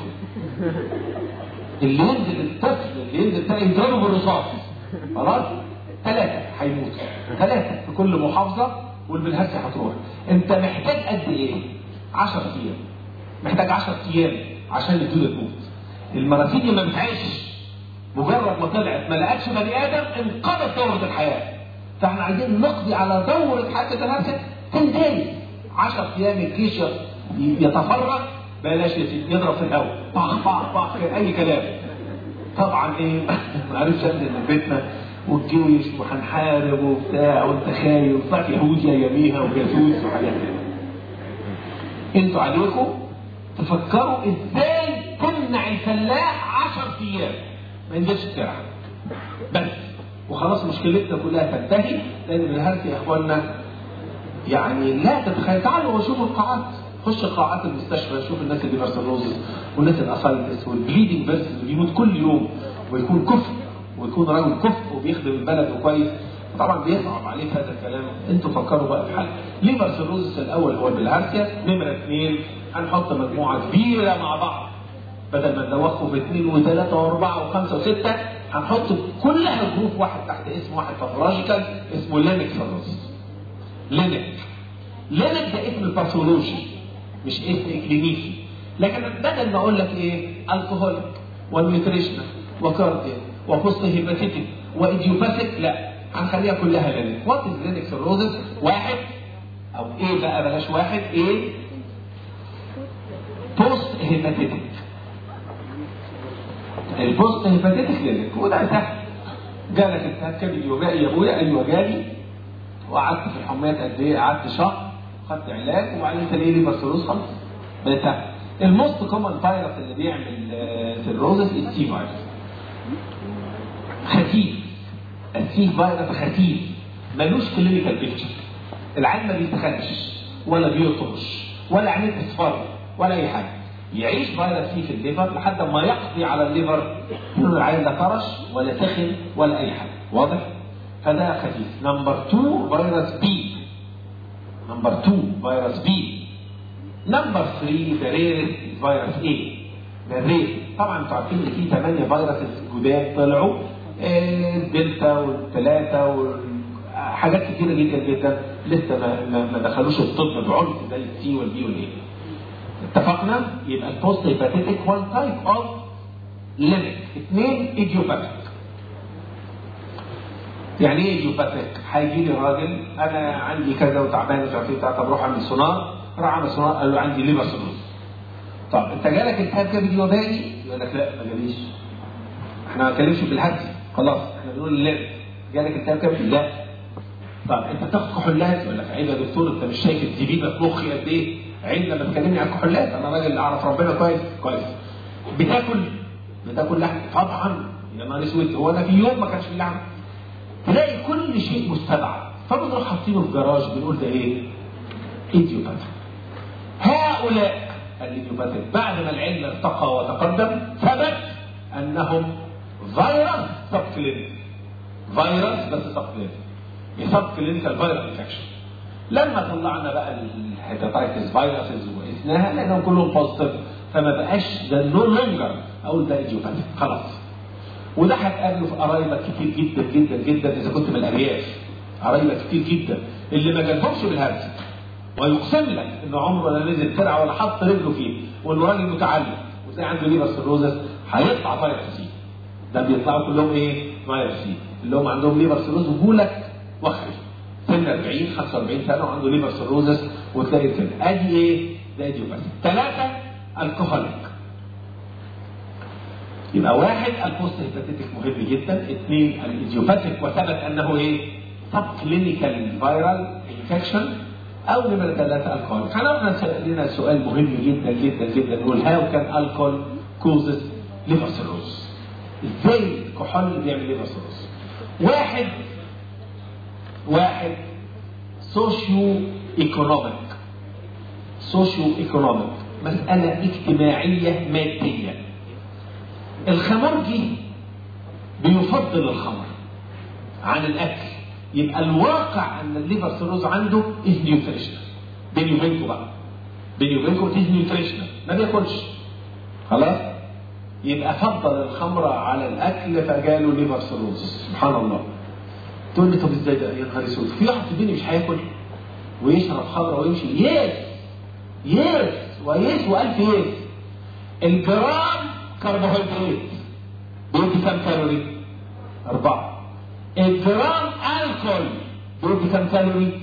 اللي ينزل الطفل اللي ينزل الترع يضربه بالرصاص. خلاص 3 هيموتوا، 3 في كل محافظه، والبلهارسيا هتروح. انت محتاج قد ايه؟ 10 ايام. محتاج 10 ايام عشان الدوده تموت. المراسيل ما بتعيش، مجرد ما طلعت ما لقتش بني ادم انقضت دوره الحياه. فاحنا عايزين نقضي على دورة حياة البلهارسيا تنتهي. 10 ايام الجيش يتفرغ، بلاش يضرب في الهواء باخ باخ باخ اي كلام. طبعا ايه ما عرفش انزل من بيتنا والجيش وهنحارب وبتاع وانت خايف وطلعت يهودي يميها وجاسوس وحاجات كده. انتوا عليكم تفكروا ازاي تمنع الفلاح 10 ايام ما ينزلش الترعه بس، وخلاص مشكلتنا كلها تنتهي. لان البلهارسيا يا اخوانا يعني لا تتخيل. تعالوا وشوفوا القاعات، خش قاعات المستشفى، شوف الناس اللي بارسلوزس والناس الاسايتس والبليدنج بس اللي بيموت كل يوم ويكون كفء ويكون راجل كفء وبيخدم البلد وكويس. طبعا بيصعب عليك هذا الكلام. انتوا فكروا بقى في حل. ليه بارسلوزس الاول هو البلهارسيا؟ نمره 2 هنحط مجموعه كبيره مع بعض، بدل ما ندوخوا في 2 و3 و4 و5 و6 هنحط كلها جروب واحد تحت اسم واحد باثولوجيكال اسمه لينك سيروزس. لينك ده اسم الباثولوجي مش اسم اكلينيكي. لكن بدل ما اقول لك ايه الكحوليك ونيوتريشنال وكاردياك وبوست هيباتيتيك وايديوباثيك، لا هنخليها كلها لينك. وات از لينك سيروزس؟ واحد او ايه بقى بلاش واحد، ايه بوست هيباتيتيك. البوست هيباتيتيك لينك وده سهل. جالك التهاب كبدي وبائي يا ابويا، ايوه جالي، وقعدت في الحميات قد ايه؟ قعدت شهر، خدت علاج وبعدين تلاقي لي بارسلوز خلاص بقى سهل. الموست كومن فيروس اللي بيعمل سيروزس السي فيروس. خفيف، السي فيروس خفيف ملوش كلينيكال بيكتشر. العين ما بيتخنش ولا بيطرش ولا عينيه تصفر ولا اي حاجه. يعيش فيروس سي في الليفر لحد ما يقضي على الليفر، العين لا طرش ولا تخن ولا اي حاجه. واضح؟ فده خفيف. نمبر 2 فيروس بي. نمبر 2 فيروس بي. نمبر 3 ذا ريرست فيروس اي. ذا ريرست طبعا انتوا عارفين ان في 8 فيروسز جداد طلعوا، الدلتا والثلاثه وحاجات كتيره جدا جدا لسه ما دخلوش الطب بعنف زي السي والبي والاي. اتفقنا؟ يبقى البوست هيباتيتك 1 تايب اوف ليميت. 2 ايديوباثيك. يعني ايه ايديوباثيك؟ هيجي لي راجل انا عندي كذا وتعبان مش عارف ايه بتاع، طب روح اعمل سونار، راح عمل سونار قال له عندي ليفر سيروز. طب انت جالك التهاب كبدي وبائي؟ يقول لك لا ما جاليش. احنا ما بنتكلمش في الهدي خلاص، احنا بنقول لا. جالك التهاب كبدي؟ لا. طب انت بتاخد كحولات؟ يقول لك عيب يا دكتور انت مش شايف الزبيبه في مخي قد ايه؟ عيب لما تكلمني عن الكحولات، انا راجل اعرف ربنا كويس كويس. بتاكل لحم؟ طبعا. يا نهار اسود، هو انا في يوم ما كانش في لحم؟ تلاقي كل شيء مستبعد، فبنروح حاطينه في جراج بنقول ده ايه؟ ايديوباثيك. هؤلاء الايديوباثيك بعد ما العلم ارتقى وتقدم ثبت انهم فيروس سب كلينيك. فيروس بس سب كلينيك. سب كلينيكال فيروس انفكشن. لما طلعنا بقى الهيباتيتس فيروسز وقسناها لانهم كلهم بوزيتيف، فما بقاش ده نو لونجر اقول ده ايديوباثيك خلاص. وده هتقابله في قرايبك كتير جدا جدا جدا اذا كنت من الارياف. قرايبك كتير جدا اللي ما جالهمش بالهرس ويقسم لك انه عمره ولا نزل ترعه ولا حط رجله فيه وانه راجل متعلم وتلاقي عنده ليفر سيروزس هيطلع فيروس سي. ده بيطلعوا كلهم ايه؟ فيروس سي اللي هم عندهم ليفر سيروز وجولك وخري سن 40 45 سنه وعنده ليفر سيروزس وتلاقي كده. ادي ايه؟ ده ايديوباثيك. 3 الكحوليك. يبقى 1 البوست هيباتيتك مهم جدا. 2 الايديوباثيك وثبت انه ايه؟ سب كلينيكال فيرال انفكشن. او نمرة 3 الكحول. هنقعد لنا سؤال مهم جدا جدا جدا نقول هاو كان الكحول كوزز ليفر سيروز؟ ازاي الكحول بيعمل ليفر سيروز؟ 1 سوشيو ايكونوميك مسألة اجتماعية مادية. الخمرجي بيفضل الخمر عن الاكل، يبقى الواقع ان الليفر سيروز عنده از نيوتريشنال. بيني وبينكم بقى، بيني وبينكم از نيوتريشنال، ما بياكلش خلاص، يبقى فضل الخمره على الاكل فجاله ليفر سيروز. سبحان الله. تقول لي طب ازاي ده؟ يا نهار اسود، في واحد في الدنيا مش هياكل ويشرب خمره ويمشي؟ يس والف يس. الجرام كربوهيدرات بيدي كام كالوري؟ 4. الجرام الكحول بيدي كام كالوري؟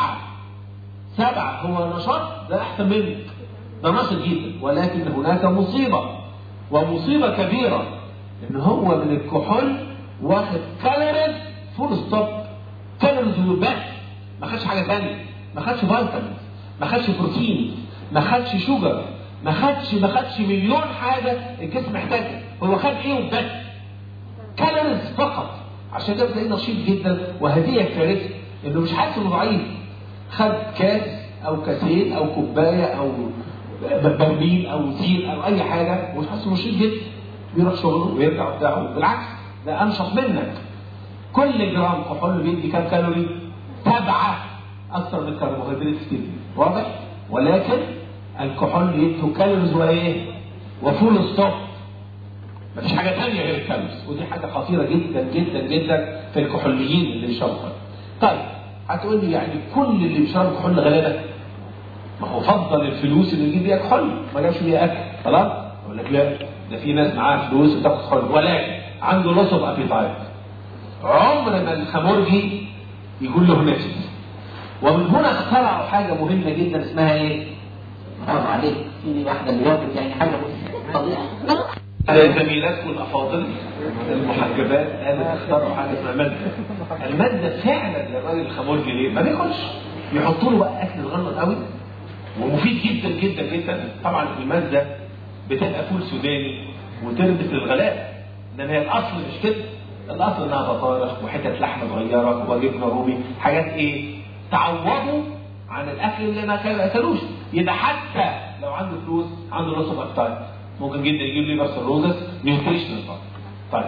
7. هو نشاط ده احسن منك، ده نشط جدا، ولكن هناك مصيبه ومصيبه كبيره ان هو من الكحول واخد كالوريز فول ستوب، كالوريز وبس، ما خدش حاجه ثانيه، ما خدش فيتامين، ما خدش بروتين، ما خدش شوجر، ما خدش مليون حاجه الجسم محتاجها، هو خد ايه وبس؟ كالوريز فقط. عشان كده بتلاقيه نشيط جدا، وهذه الكارثه انه مش حاسس انه ضعيف. خد كاس او كاسين او كوبايه او برميل او سيل او اي حاجه ومش حاسس انه نشيط جدا، بيروح شغله ويرجع بتاعه. بالعكس ده انشط منك. كل جرام كحول بيدي كام كالوري؟ 7 اكثر من الكربوهيدرات كتير. واضح؟ ولكن الكحول يدي كالوريز وايه؟ وفول ستوب، مفيش حاجه ثانيه غير الكالوريز، ودي حاجه خطيره جدا جدا جدا في الكحوليين اللي بيشربوا كحول. طيب هتقول لي يعني كل اللي بيشربوا كحول غلابه؟ ما هو فضل الفلوس اللي يجيب بيها كحول ما جابش بيها اكل، خلاص؟ اقول لك لا، ده في ناس معاها فلوس بتاخد كحول ولكن عنده لوس اوف ابيتايت. عمر ما الخمرجي يقول له نفس. ومن هنا اخترعوا حاجه مهمه جدا اسمها ايه؟ برافو عليك، في واحده اللي واقف يعني حاجه فظيعه. زميلاتكم الافاضل المحجبات قامت اخترعوا حاجه اسمها ماده. الماده فعلا للراجل الخمرجي ليه؟ ما بياكلش، يحطوا له بقى اكل غلط قوي ومفيد جدا جدا جدا. طبعا الماده بتبقى فول سوداني وتربط للغلاء، انما هي الاصل مش كده. الاصل انها بطارخ وحتت لحمه صغيره وجبنه رومي، حاجات ايه؟ تعوضوا عن الاكل اللي ما كانوش. يبقى حتى لو عنده فلوس عنده لوس اوف ابيتايت، ممكن جدا يجيب ليفر سيروزس نيوتريشنال فقط. طيب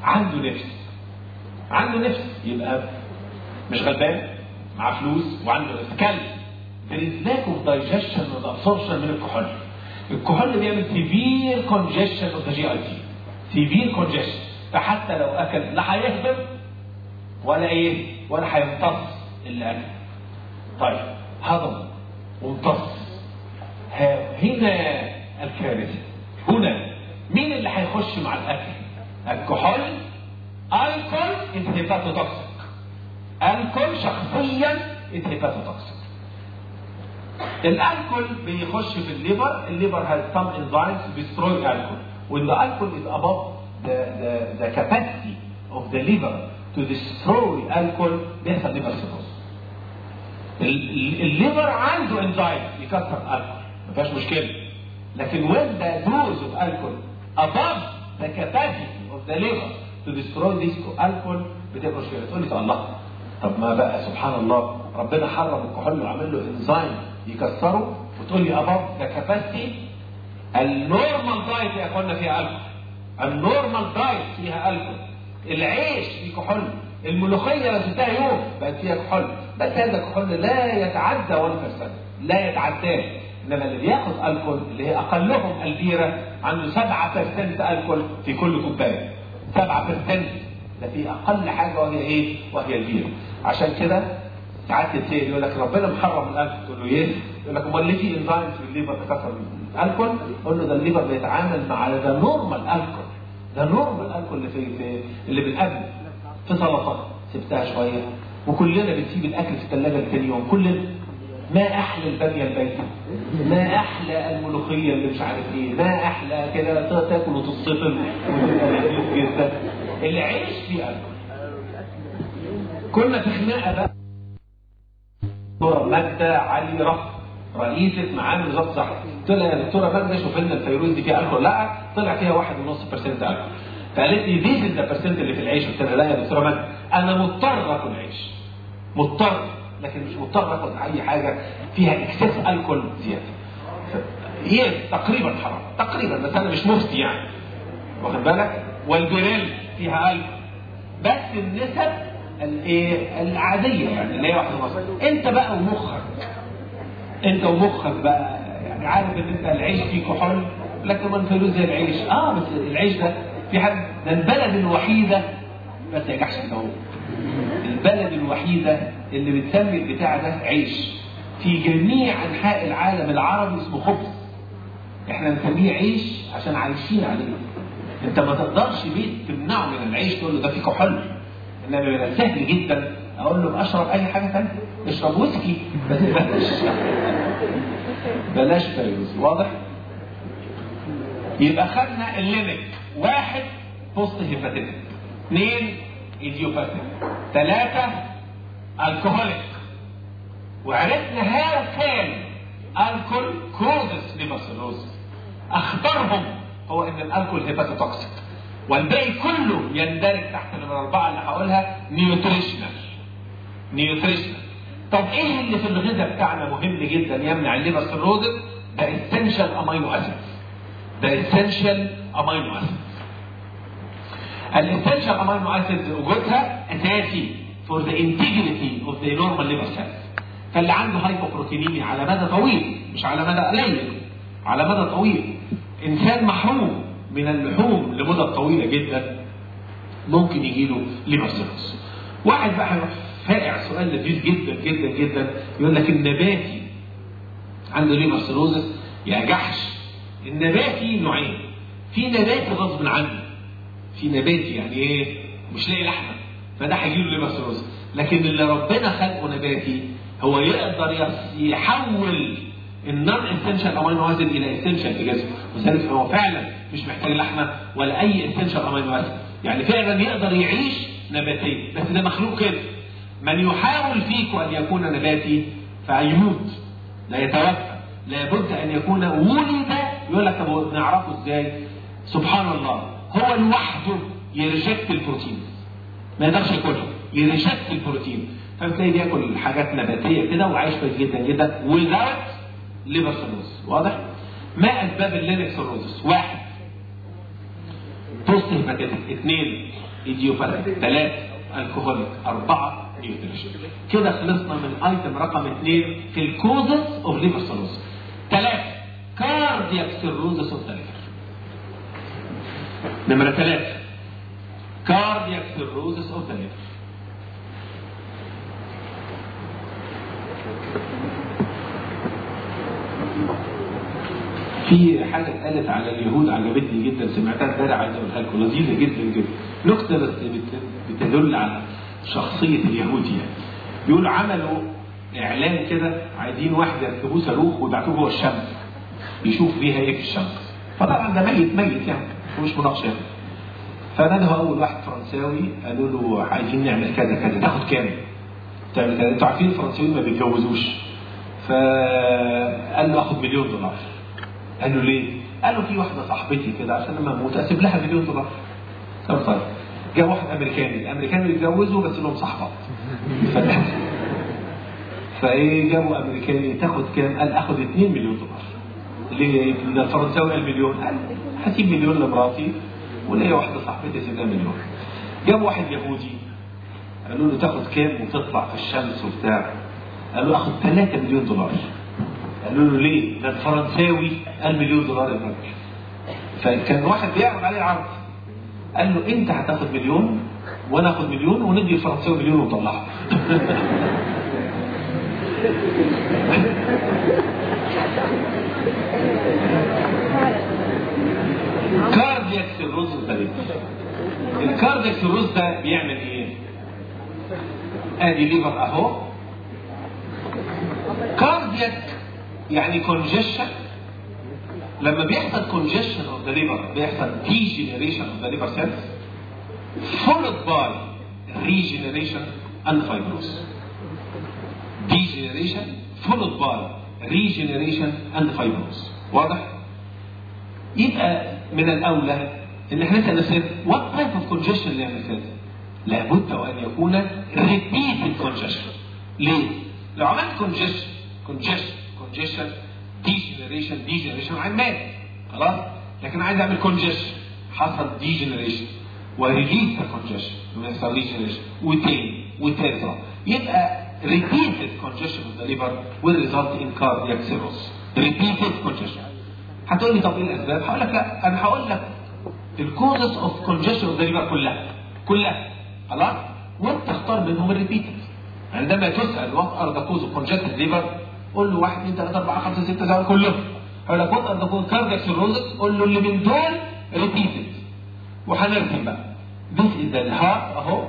عنده نفس يبقى مش غلبان، معاه فلوس وعنده نفس. كلب there is lack of digestion and absorption من الكحول. الكحول بيعمل severe congestion of the GIT، severe congestion، فحتى لو اكل لا هيهضم ولا هيمتص اللي اكل. طيب هضم وامتص، هنا الكارثة. هنا مين اللي هيخش مع الأكل؟ الكحول، الكحول الهيباتوتوكسيك. الكحول شخصيا الهيباتوتوكسيك. الالكول بيخش في الليفر has some enzymes to destroy alcohol. When the alcohol is above the capacity of the liver to destroy alcohol بيحصل liver cirrhosis. الليفر عنده انزيم يكسر الكحول ما فيهاش مشكله، لكن when the dose of alcohol above the capacity of the liver to destroy this alcohol بتبقى مشكله. تقول لي الله، طب ما بقى سبحان الله ربنا حرم الكحول وعمل له انزيم يكسره، وتقول لي above the capacity. النورمال دايت يا اخوانا فيها الكحول، النورمال دايت فيها الكحول. العيش فيه كحول، الملوخيه لو سبتها يوم بقت فيها كحول، بس هذا الكحول لا يتعدى 1%، لا يتعداه. انما اللي بياخد الكحول اللي هي اقلهم البيره عنده 7% الكحول في كل كوبايه. 7% ده في اقل حاجه وهي ايه؟ وهي البيره. عشان كده ساعات يتسال يقول لك ربنا محرم الالكحول، تقول له يس، يقول لك امال ليه في انزيم في الليفر بتكسر الالكحول؟ قول له ده الليفر بيتعامل مع ده نورمال الكحول، ده نورمال الكحول اللي في اللي بنقابله في سلطه سبتها شويه، وكلنا بنسيب الاكل في الثلاجه لثاني يوم. كلنا ما احلى الباميه البايته، ما احلى الملوخيه اللي مش عارف ايه، ما احلى كده تاكل وتتصفن وتبقى لذيذ جدا. العيش فيه الكحول. كنا في خناقه بقى دكتوره ماجده علي رفع رئيسه معامل وزاره الصحه، قلت لها يا دكتوره ماجده شوف لنا الفيروز دي فيها الكحول. لا، طلع فيها 1.5% الكحول. فقالت لي دي البرسنت اللي في العيش. قلت لها لا يا دكتوره ماجده، انا مضطر اكل عيش، مضطر، لكن مش مضطر اكل اي حاجه فيها اكسس الكحول زياده. هي تقريبا حرام تقريبا، بس انا مش مفتي يعني، واخد بالك؟ والبريل فيها الكحول، بس النسب الايه العاديه يعني اللي هي 1.5. انت بقى ومخك، انت ومخك بقى يعني عارف ان انت العيش فيه كحول، لكن ما الفيروز زي العيش. بس العيش ده في حد، ده البلد الوحيده، بس يا جحش اهو، البلد الوحيده اللي بتسمي البتاع ده عيش في جميع انحاء العالم العربي اسمه خبز. احنا نسميه عيش عشان عايشين عليه. انت ما تقدرش بيت تمنعه من العيش تقول له ده فيه كحول. انما من السهل جدا اقول له اشرب اي حاجه ثانيه، اشرب ويسكي بس بلاش فيروز. واضح؟ يبقى خدنا الليميك: 1 بوست هيباتيك، 2 ايديوباثيك، 3 الكحوليك. وعرفنا هاو كان الكحول كوزس ليفر سيروسيس. اخطرهم هو ان الالكحول هيباتوتوكسيك، والباقي كله يندرج تحت نمرة 4 اللي هقولها نيوتريشنال. طب ايه اللي في الغذاء بتاعنا مهم جدا يمنع الليفر سيروزس؟ ده اسينشال امينو اسيدز. الاسينشال امينو اسيدز وجودها اساسي فور ذا انتجريتي اوف ذا نورمال ليفر سيلز. فاللي عنده هايبوبروتينيميا على مدى طويل، مش على مدى قليل، على مدى طويل، انسان محروم من اللحوم لمدة طويلة جدا، ممكن يجيله ليفر سيروسيس. واحد بقى هيروح فاقع سؤال لذيذ جدا جدا جدا، يقول لك النباتي عنده ليفر سيروسيس. يا جحش، النباتي نوعين، في نباتي غصب عنه، في نباتي يعني ايه؟ مش لاقي لحمه فده هيجيله ليفر سيروسيس. لكن اللي ربنا خلقه نباتي هو يقدر يحول النون اسينشال امينو اسيد الى اسينشال في جسمه، وذلك هو فعلا مش محتاج لحمه ولا اي اسينشال امينو اسيد، يعني فعلا يقدر يعيش نباتي. بس ده مخلوق كده. من يحاول فيكم ان يكون نباتي فيموت، لا يتوفى. لابد ان يكون ولد. يقول لك طب نعرفه ازاي؟ سبحان الله، هو لوحده يرجكت البروتين، ما يقدرش ياكلها، يرجكت البروتين، فبتلاقيه بياكل حاجات نباتيه كده وعايش كويس جدا جدا without ليفر سيروسيس. واضح؟ ما اسباب الليفر سيروسيس؟ 1 بوست هيباتيك، 2 ايديوباثيك، 3 الكحوليك، 4 نيوتريشن. كده خلصنا من ايتم رقم 2 في الكوزز اوف ليفر سيروسيس. 3 كاردياك سيروسيس اوف ذا ليفر. نمرة 3 كاردياك سيروسيس اوف ذا ليفر. في حاجه اتقالت على اليهود عجبتني جدا، سمعتها امبارح عايز اقولها لكم، لذيذه جدا جدا، نكته بس بتدل على شخصيه اليهود يعني. بيقولوا عملوا اعلان كده عايزين واحد يركبوه صاروخ ويبعتوه جوه الشمس يشوف فيها ايه في الشمس، فطبعا ده ميت يعني ومش مناقشه يعني. فنده اول واحد فرنساوي قالوا له عايزين نعمل كذا كذا، تاخد كام؟ تعمل كذا، انتوا عارفين الفرنسيين ما بيتجوزوش، فقال له اخد $1,000,000. قال له ليه؟ قال له في واحده صاحبتي كده عشان لما اموت اسيب لها $1,000,000. طيب جاب واحد امريكاني، الامريكان بيتجوزوا بس لهم صحبات. فايه جابوا امريكاني، تاخد كام؟ قال اخد $2,000,000. ليه؟ ده الفرنساوي قال مليون، قال هسيب $1,000,000 لمراتي وليا واحده صاحبتي اسيب لها $1,000,000. جابوا واحد يهودي قالوا له تاخد كام وتطلع في الشمس وبتاع؟ قال له اخد $3,000,000. قالوا له ليه؟ ده الفرنساوي قال $1,000,000 يا راجل. فكان واحد بيعرض عليه عرض، قال له انت هتاخد 1,000,000 وانا اخد 1,000,000 وندي الفرنساوي 1,000,000 ونطلعه. كاردياك سيروز ده، الكاردياك سيروز ده بيعمل ايه؟ ادي ليفر اهو، كاردياك يعني كونجيشن. لما بيحصل كونجيشن اوف ذا ليفر بيحصل degeneration of the liver cells followed by regeneration and fibrosis. degeneration followed by regeneration and fibrosis. واضح؟ يبقى من الاولى ان احنا نسال نفسنا what type of congestion اللي يعمل كده؟ لابد وان يكون repeated congestion. ليه؟ لو عملت congestion degeneration عمال خلاص، لكن عايز اعمل congestion حصل degeneration وريليز congestion ويحصل regeneration وتاني وتالت، يبقى repeated congestion of the liver will result in cardiac cirrhosis. repeated congestion. هتقول لي طب ايه الاسباب؟ هقول لك لا، انا هقول لك الكوزز اوف congestion of the liver كلها خلاص، وانت تختار منهم الريبيتد. عندما تسال what are the cause of congested liver قول له 1 2 3 4 5 6 7 كلهم. هقول لك what are the cause cardiac cirrhosis قول له اللي من دول ريبيتد. وهنرسم بقى this is the heart اهو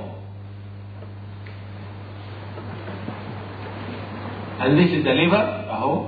and this is the liver اهو،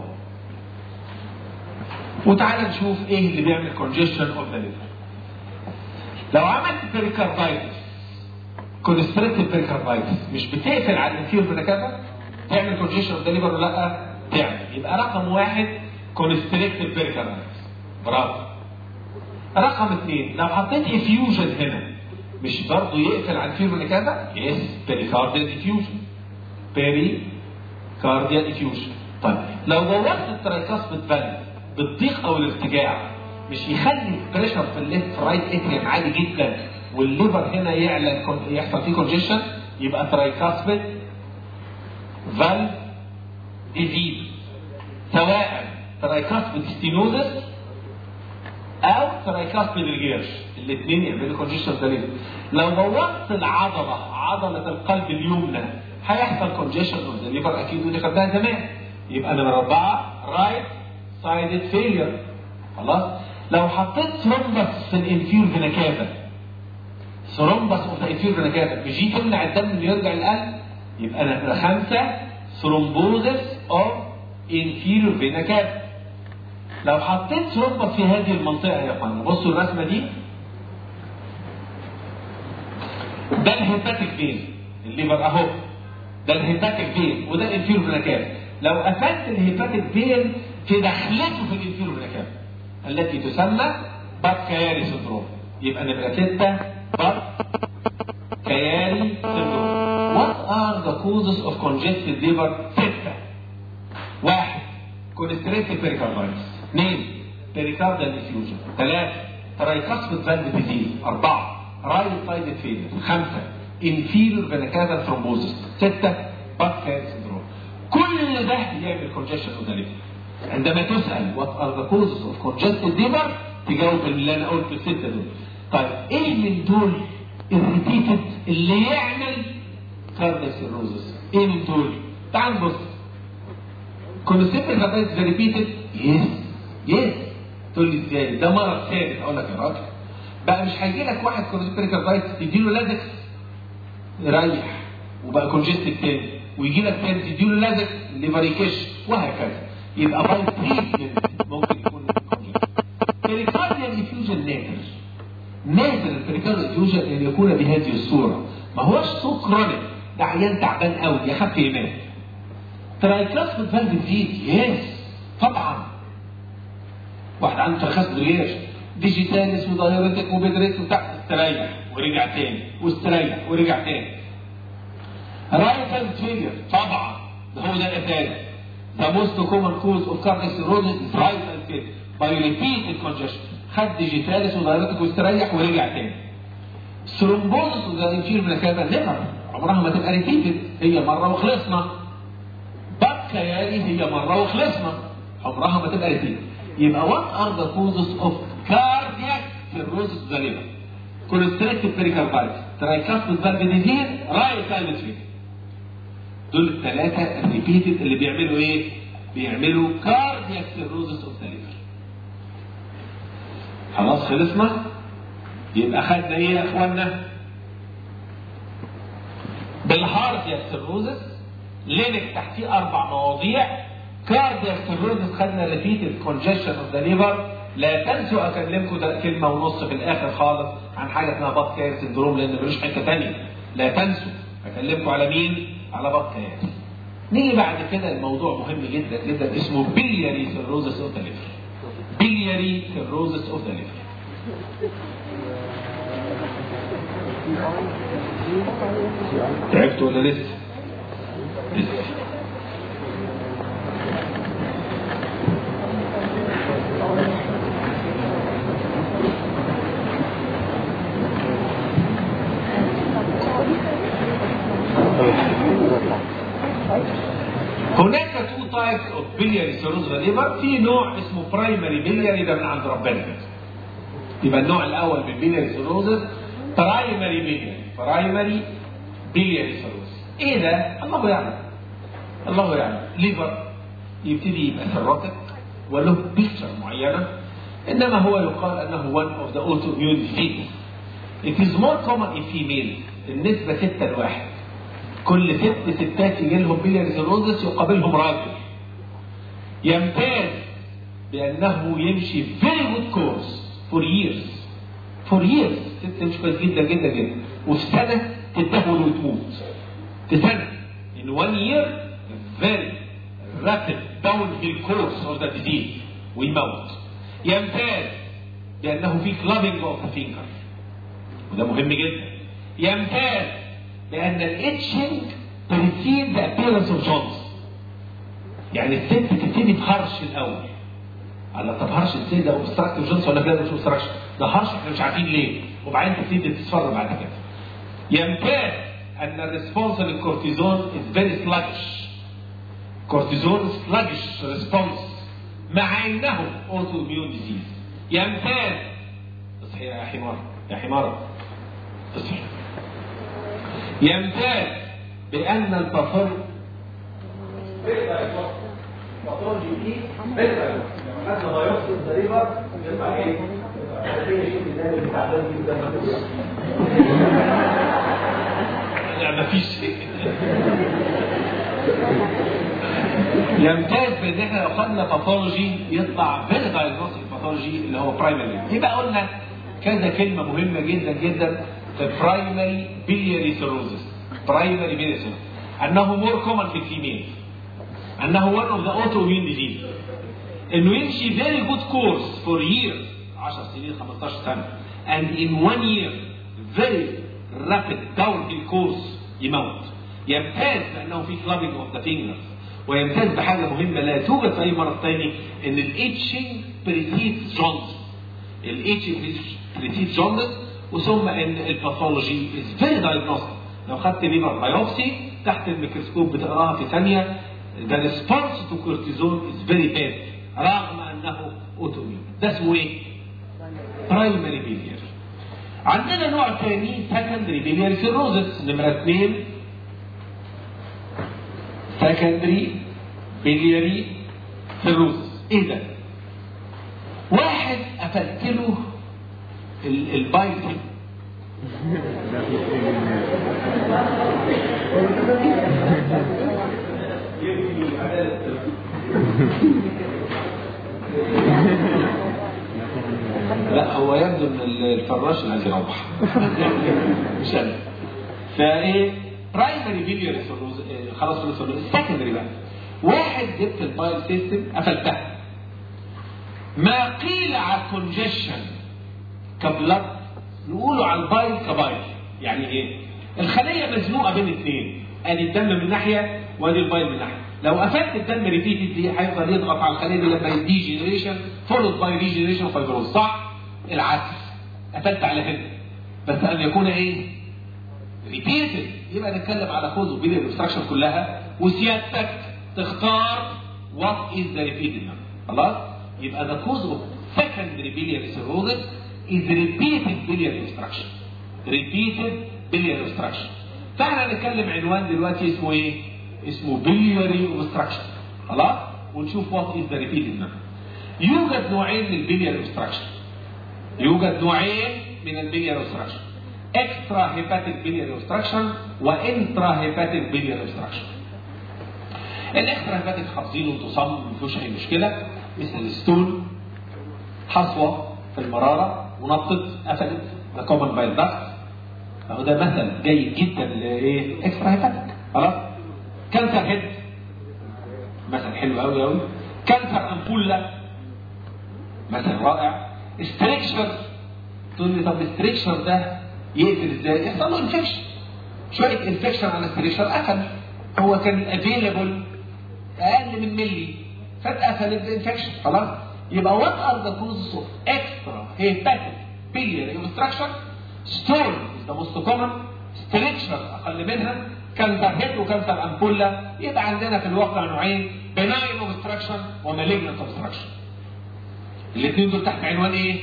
وتعالى نشوف ايه اللي بيعمل congestion of the liver. لو عملت pericarditis constricted pericarditis مش بتقفل على الانفيريور فينا كافا تعمل congestion of the liver ولا لا؟ تعمل. يبقى رقم 1 constricted pericarditis. برافو. رقم 2 لو حطيت effusion هنا مش برضه يقفل على الانفيريور فينا كافا؟ يس pericardial effusion. pericardial effusion. طيب لو بوظت الترايكاسبيد فالف بالضيق او الارتجاع مش يخلي البريشر في الليفت رايت اتريم عالي جدا والليفر هنا يعلى يحصل فيه كونجيشن، يبقى ترايكاسبيد فالف ديزيز، سواء ترايكاسبيد ستينوزس او ترايكاسبيد ريجيرش، الاثنين يعملوا كونجيشن في الليفر. لو بوظت عضله القلب اليمنى هيحصل كونجيشن في الليفر اكيد، ودي خدناها زمان. يبقى نمرة 4 رايت سايدد فيلير. خلاص. لو حطيت ثرومبس في الانفيور فينا كافا، ثرومبس في الانفيور فينا كافا مش دي تمنع الدم انه يرجع للقلب، يبقى نمرة 5 ثرومبوزس اوف انفيور فينا كافا. لو حطيت ثرومبس في هذه المنطقة يا اخوانا بصوا الرسمة دي، ده الهيباتيك فين، الليفر اهو، ده الهيباتيك فين وده الانفيور فينا كافا. لو قفلت الهيباتيك فين في دخلته في الانفيرو فينا كافا التي تسمى باب-كياري سندروم، يبقى نبقى 6 باب-كياري سندروم. What are the causes of congested liver؟ 6. 1 constricted pericarditis، 2 pericardial effusion، 3 tricuspid valve disease، 4 right sided failure، 5 inferior vena cava thrombosis، 6 باب-كياري سندروم. كل ده يعمل congestion of the liver. عندما تسأل what are the causes of congested liver تجاوب اللي انا قلت ال6 دول. طيب ايه من دول الريبيتد اللي يعمل cardiac cirrhosis؟ ايه من دول؟ تعال نبص. congested pericarditis repeated؟ yes تقول لي ازاي؟ ده مرض ثابت. اقول لك يا راجل بقى مش هيجي لك واحد كرونيك بيريكاردايتس تديله لازكس يريح وبقى كونجستيف تاني، ويجي لك تاني تديله لازكس الليفر يكش، وهكذا. يبقى باي تريتمنت ممكن يكون كونجستيف. بيريكارديال انفيوجن نادر البيريكارديال انفيوجن ان يكون بهذه الصوره، ما هوش سو كرونيك، ده عيان تعبان قوي يخاف ينام. ترايكاسميد فالف ديزيز يس طبعا. واحد عنده ترايكاسميد رياش ديجيتاليس ودايوريتك وبيدريت وبتاع، استريح ورجع تاني واستريح ورجع تاني. رايتال فيلير طبعا، ده هو ده الاساس. The most common cause of cardiac cirrhosis is right failure by repeated congestion. خد ديجيتاليس ودايوريتك واستريح ورجع تاني. ثرومبوزس وجانجير من كذا ليفر عمرها ما تبقى ريبيتد، هي مره وخلصنا. بكياري هي مره وخلصنا، عمرها ما تبقى ريبيتد. يبقى what are the causes of cardiac cirrhosis of the liver؟ constrictive pericarditis، tricuspid valve disease، right ventricle. دول الثلاثه الريبيتد اللي بيعملوا ايه؟ بيعملوا cardiac cirrhosis of the liver. خلاص خلصنا؟ يبقى خدنا ايه يا اخوانا؟ بالهارتيك سيروزس لينك تحتيه 4 مواضيع. كاردياك سيروزس خدنا ريبيتد كونجيشن اوف ذا ليفر. لا تنسوا اكلمكم ده كلمه ونص في الاخر خالص عن حاجه اسمها بطكاير سندروم، لان ملوش حته ثانيه. لا تنسوا اكلمكم على مين؟ على بطكاير. نيجي بعد كده الموضوع مهم جدا جدا اسمه بيلياري سيروزس اوف ذا ليفر. بيلياري سيروزس اوف ذا ليفر. تعبت ولا لسه؟ لسه. هناك 2 types of biliary cirrhosis of the liver. في نوع اسمه primary biliary، ده من عند ربنا. يبقى النوع الاول من biliary cirrhosis برايمري بيلياري سيروزس. ايه ده؟ الله يعلم. الله يعلم. ليفر يبتدي يبقى سيروتك وله بيكتشر معينه، انما هو يقال انه one of the autoimmune diseases. It is more common in females. النسبه 6-1. كل 6 ستات يجي لهم بيلياري سيروزس يقابلهم راجل يمتاز بانه يمشي very good course for years. ست تمشي كويس جدا جدا جدا، وفي سنه تتدهور وتموت. في سنه in 1 year very rapid downhill course of the disease ويموت. يمتاز بانه في clubbing of the finger، وده مهم جدا. يمتاز بان الاتشنج precedes the appearance of Jones. يعني الست تبتدي بهرش الاول. على طب هرش الست ده اوبستراكتيف جونز ولا كده؟ مش اوبستراكشن، ده هرش احنا مش عارفين ليه، وبعدين تبتدي تصفر بعد كده. يمتاز ان الريسبونس للكورتيزون از فيري سلاجش. كورتيزون سلاجش ريسبونس مع انه اوتو اميون ديزيز. يمتاز اصحي يا حمار يا حمار اصحي. يمتاز بان الباثولوجي دي حتى بايوبسي الضريبه يطلع ايه؟ لا مفيش. يمتاز بان احنا لو خدنا باثولوجي يطلع فيري دايجنوستيك باثولوجي اللي هو برايمري. يبقى قلنا كذا كلمه مهمه جدا جدا في برايمري بيلياري سيروزس. برايمري بيلياري سيروزس انه مور كومن في الفيميل، انه one of the autoimmune disease، انه يمشي very good course for years 10 سنين 15 سنه and in 1 year very rapid downhill course يموت. يمتاز بانه في clubbing of the fingers، ويمتاز بحاجه مهمه لا توجد في اي مرض ثاني، ان الاتشنج precedes jaundice. الاتشنج precedes jaundice، وثم ان الباثولوجي is very diagnostic. لو خدت ليفر بايوبسي تحت الميكروسكوب بتقراها في ثانيه. The response to cortisone is very bad رغم انه autoimmune. ده اسمه ايه؟ primary biliary. عندنا نوع ثاني secondary biliary cirrhosis. نمرة 2 secondary biliary cirrhosis. ايه ده؟ واحد واحد قفلت له البايب لا هو يبدو ان الفراش اللي عايز يروح مش انا. فايه برايمري بيلياري سيروز خلاص خلص. السكندري بقى واحد جبت البايل سيستم قفلتها، ما قيل على الكونجيشن كبلط نقوله على البايل كبايل. يعني ايه؟ الخليه مزنوقه بين اثنين، ادي الدم من ناحيه وادي البايل من ناحيه. لو قفلت الدم ريبيتد دي هيفضل يضغط على الخليه دي لما يدي جنريشن فولود باي ريجنريشن فايبروز، صح؟ العكس قفلت على هنا بس ان يكون ايه؟ ريبيتد. يبقى نتكلم على كوز وبيلياري اوبستراكشن كلها وسيادتك تختار وات از ذا ريبيتد. خلاص؟ يبقى ذا كوز اوف سكندري بيلياري سيروزس از ريبيتد بيلياري اوبستراكشن. ريبيتد بيلياري اوبستراكشن. فاحنا هنتكلم عنوان دلوقتي اسمه ايه؟ اسمه بيلياري اوبستراكشن. خلاص؟ ونشوف وات از ذا ريبيتد. يوجد نوعين من البيلياري اوبستراكشن. يوجد نوعين من البيلياري اوبستراكشن. اكسترا هيباتيك بيلياري اوبستراكشن وانترا هيباتيك بيلياري اوبستراكشن. الاكسترا هيباتيك حافظينه انتوا صم ما فيهوش اي مشكله، مثل الستول حصوه في المراره ونطت قفلت ده كومن بايل داكت. اهو ده مثل جيد جدا لايه؟ اكسترا هيباتيك. خلاص؟ كانسر هيد مثل حلو قوي قوي. كانسر امبولا مثل رائع. استريكشر تقول لي طب الاستريكشر ده يقفل ازاي؟ يحصل له انفكشن. شويه انفكشن على الاستريكشر قفل. هو كان افيلبل اقل من ملي فاتقفل الانفكشن. خلاص؟ يبقى وات ار ذا كوزز اوف اكسترا هيباتيك بيلياري اوبستراكشن؟ ستول از ذا موست كومن. ستريكشر اقل منها. كانسر هيد وكانسر امبولا. يبقى عندنا في الواقع نوعين، بناين اوبستراكشن ومالجنت اوبستراكشن. الاثنين دول تحت عنوان ايه؟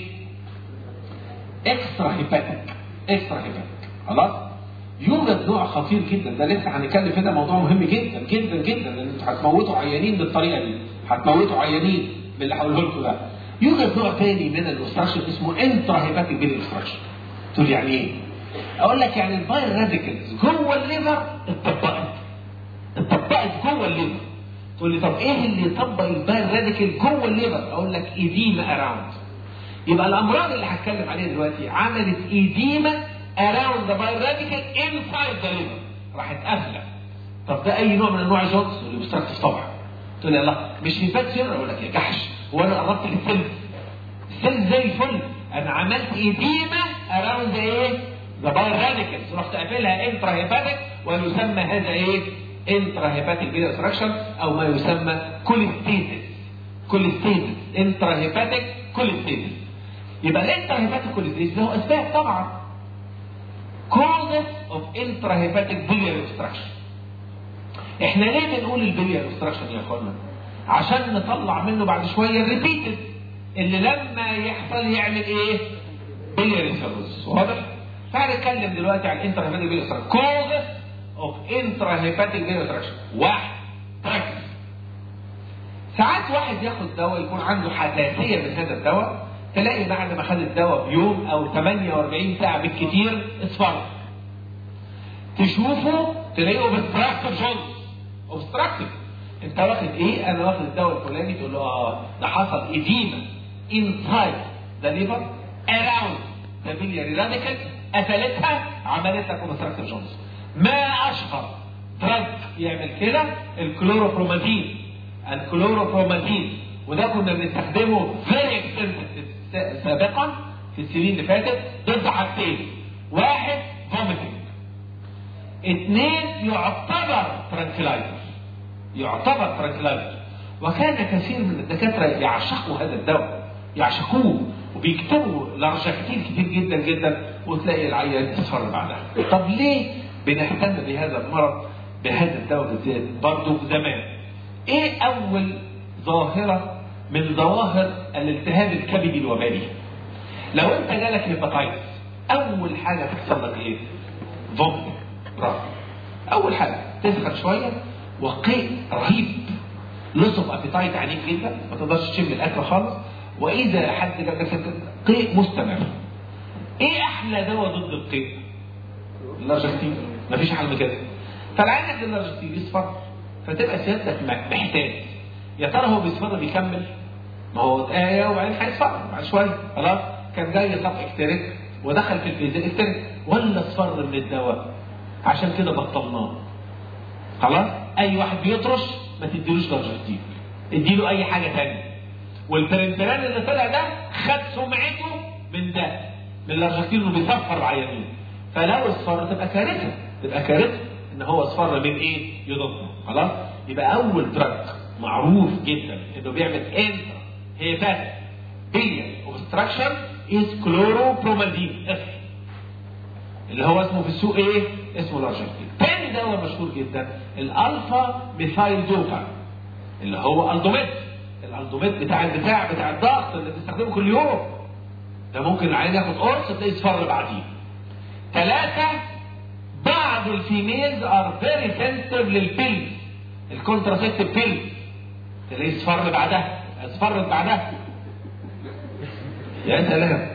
اكسترا هيباتيك. اكسترا هيباتيك. خلاص؟ يوجد نوع خطير جدا، ده لسه هنتكلم فيه، ده موضوع مهم جدا جدا جدا، لان انتوا هتموتوا عيانين بالطريقه دي، هتموتوا عيانين باللي هقوله لكم ده. يوجد نوع ثاني من الاوبستراكشن اسمه انترا هيباتيك بيلي اوبستراكشن. تقول يعني ايه؟ اقول لك يعني البايل راديكلز جوه الليفر اتطبقت جوه الليفر. تقول لي طب ايه اللي يطبق البايل راديكل جوه الليفر؟ اقول لك ايديما اراوند. يبقى الامراض اللي هتكلم عليها دلوقتي عملت ايديما around the bile radical inside the liver، راحت قافله. طب ده اي نوع من انواع الجونز اللي بيستركتف طبعا. تقول لي الله مش انفكشن، اقول لك يا جحش هو انا قربت للسيلز. السيلز زي الفل، انا عملت ايديما around ايه؟ the bile radicals، رحت قافلها انترا هيباتيك، ويسمى هذا ايه؟ انترا هيباتيك بيلي اوبستراكشن، او ما يسمى كوليستيزيس. كوليستيزيس انترا هيباتيك كوليستيزيس. يبقى الانترا هيباتيك كوليستيزيس له اسباب طبعا. causes of intrahepatic biliary obstruction. احنا ليه بنقول البيلياري obstruction يا اخوانا؟ عشان نطلع منه بعد شويه الريبيتد اللي لما يحصل يعمل ايه؟ بيلياري سيروز. واضح؟ فهنتكلم دلوقتي عن الانتراهيباتيك بيلياري obstruction. causes of intrahepatic biliary obstruction. واحد، ركز. ساعات واحد ياخد دواء يكون عنده حساسيه من هذا الدواء، تلاقي بعد ما خد الدواء بيوم او 48 ساعه بالكثير اصفر. تشوفه تلاقيه اوبستراكتيف جونز. اوبستراكتيف. انت واخد ايه؟ انا واخد الدواء الفلاني. تقول له ده حصل ايديما انسايد ذا ليفر اراوند ذا بيلياري راديكال، قفلتها عملت لك اوبستراكتيف جونز. ما اشهر دراج يعمل كده؟ الكلوروبرومازين. الكلوروبرومازين، وده كنا بنستخدمه فيري اكستنسيف سابقا في السنين اللي فاتت ضد حاجتين. واحد فوميتنج، اثنين يعتبر ترانكلايزر. يعتبر ترانكلايزر. وكان كثير من الدكاتره يعشقوا هذا الدواء، يعشقوه وبيكتبوا لارجكتين كتير جدا جدا، وتلاقي العيان تصفر بعدها. طب ليه بنهتم بهذا المرض بهذا الدواء بالذات؟ برضه زمان ايه اول ظاهره من ظواهر الالتهاب الكبدي الوبائي؟ لو انت جالك هيباتايتس اول حاجه تحصل لك ايه؟ فوميتنج. برافو. اول حاجه تسخن شويه، وقيء رهيب، لوس اوف ابيتايت عنيف جدا، ما تقدرش تشم الاكل خالص، واذا حد جاب لك قيء مستمر. ايه احلى دواء ضد القيء؟ اللارجكتين. مفيش حل من كده. فالعينك اللارجكتين يصفر، فتبقى سيادتك محتاج يا ترى هو بيصفر بيكمل؟ ما هو دقاية وبعدين هيصفر بعد شويه، خلاص كان جاي صف اكتريك ودخل في الفيز اكتريك، ولا اصفر من الدواء؟ عشان كده بطلناه. خلاص اي واحد بيطرش ما تديلوش لارجكتين، اديله اي حاجه ثانيه. والبرنتران اللي طلع ده خد سمعته من ده، من اللارجكتين انه بيصفر عيانين. فلو اصفر تبقى كارثه، تبقى كارثه ان هو اصفر من ايه؟ يضمه. خلاص يبقى اول دراج معروف جدا انه بيعمل انترا هيباتيك بيلياري اوبستراكشن از كلوروبرومازين اللي هو اسمه في السوق ايه؟ اسمه لارجكتين. تاني دواء مشهور جدا الالفا ميثايل دوبا اللي هو الدوميت. الالدوميت بتاع الضغط اللي بنستخدمه كل يوم ده ممكن العيان ياخد قرص تلاقيه يصفر بعدين. 3 بعض الفيميلز ار فيري سنسيتيف للبيلز، الكونتراسيبتيف بيلز تلاقيه يصفر بعدها، اصفرت بعدها. يا سلام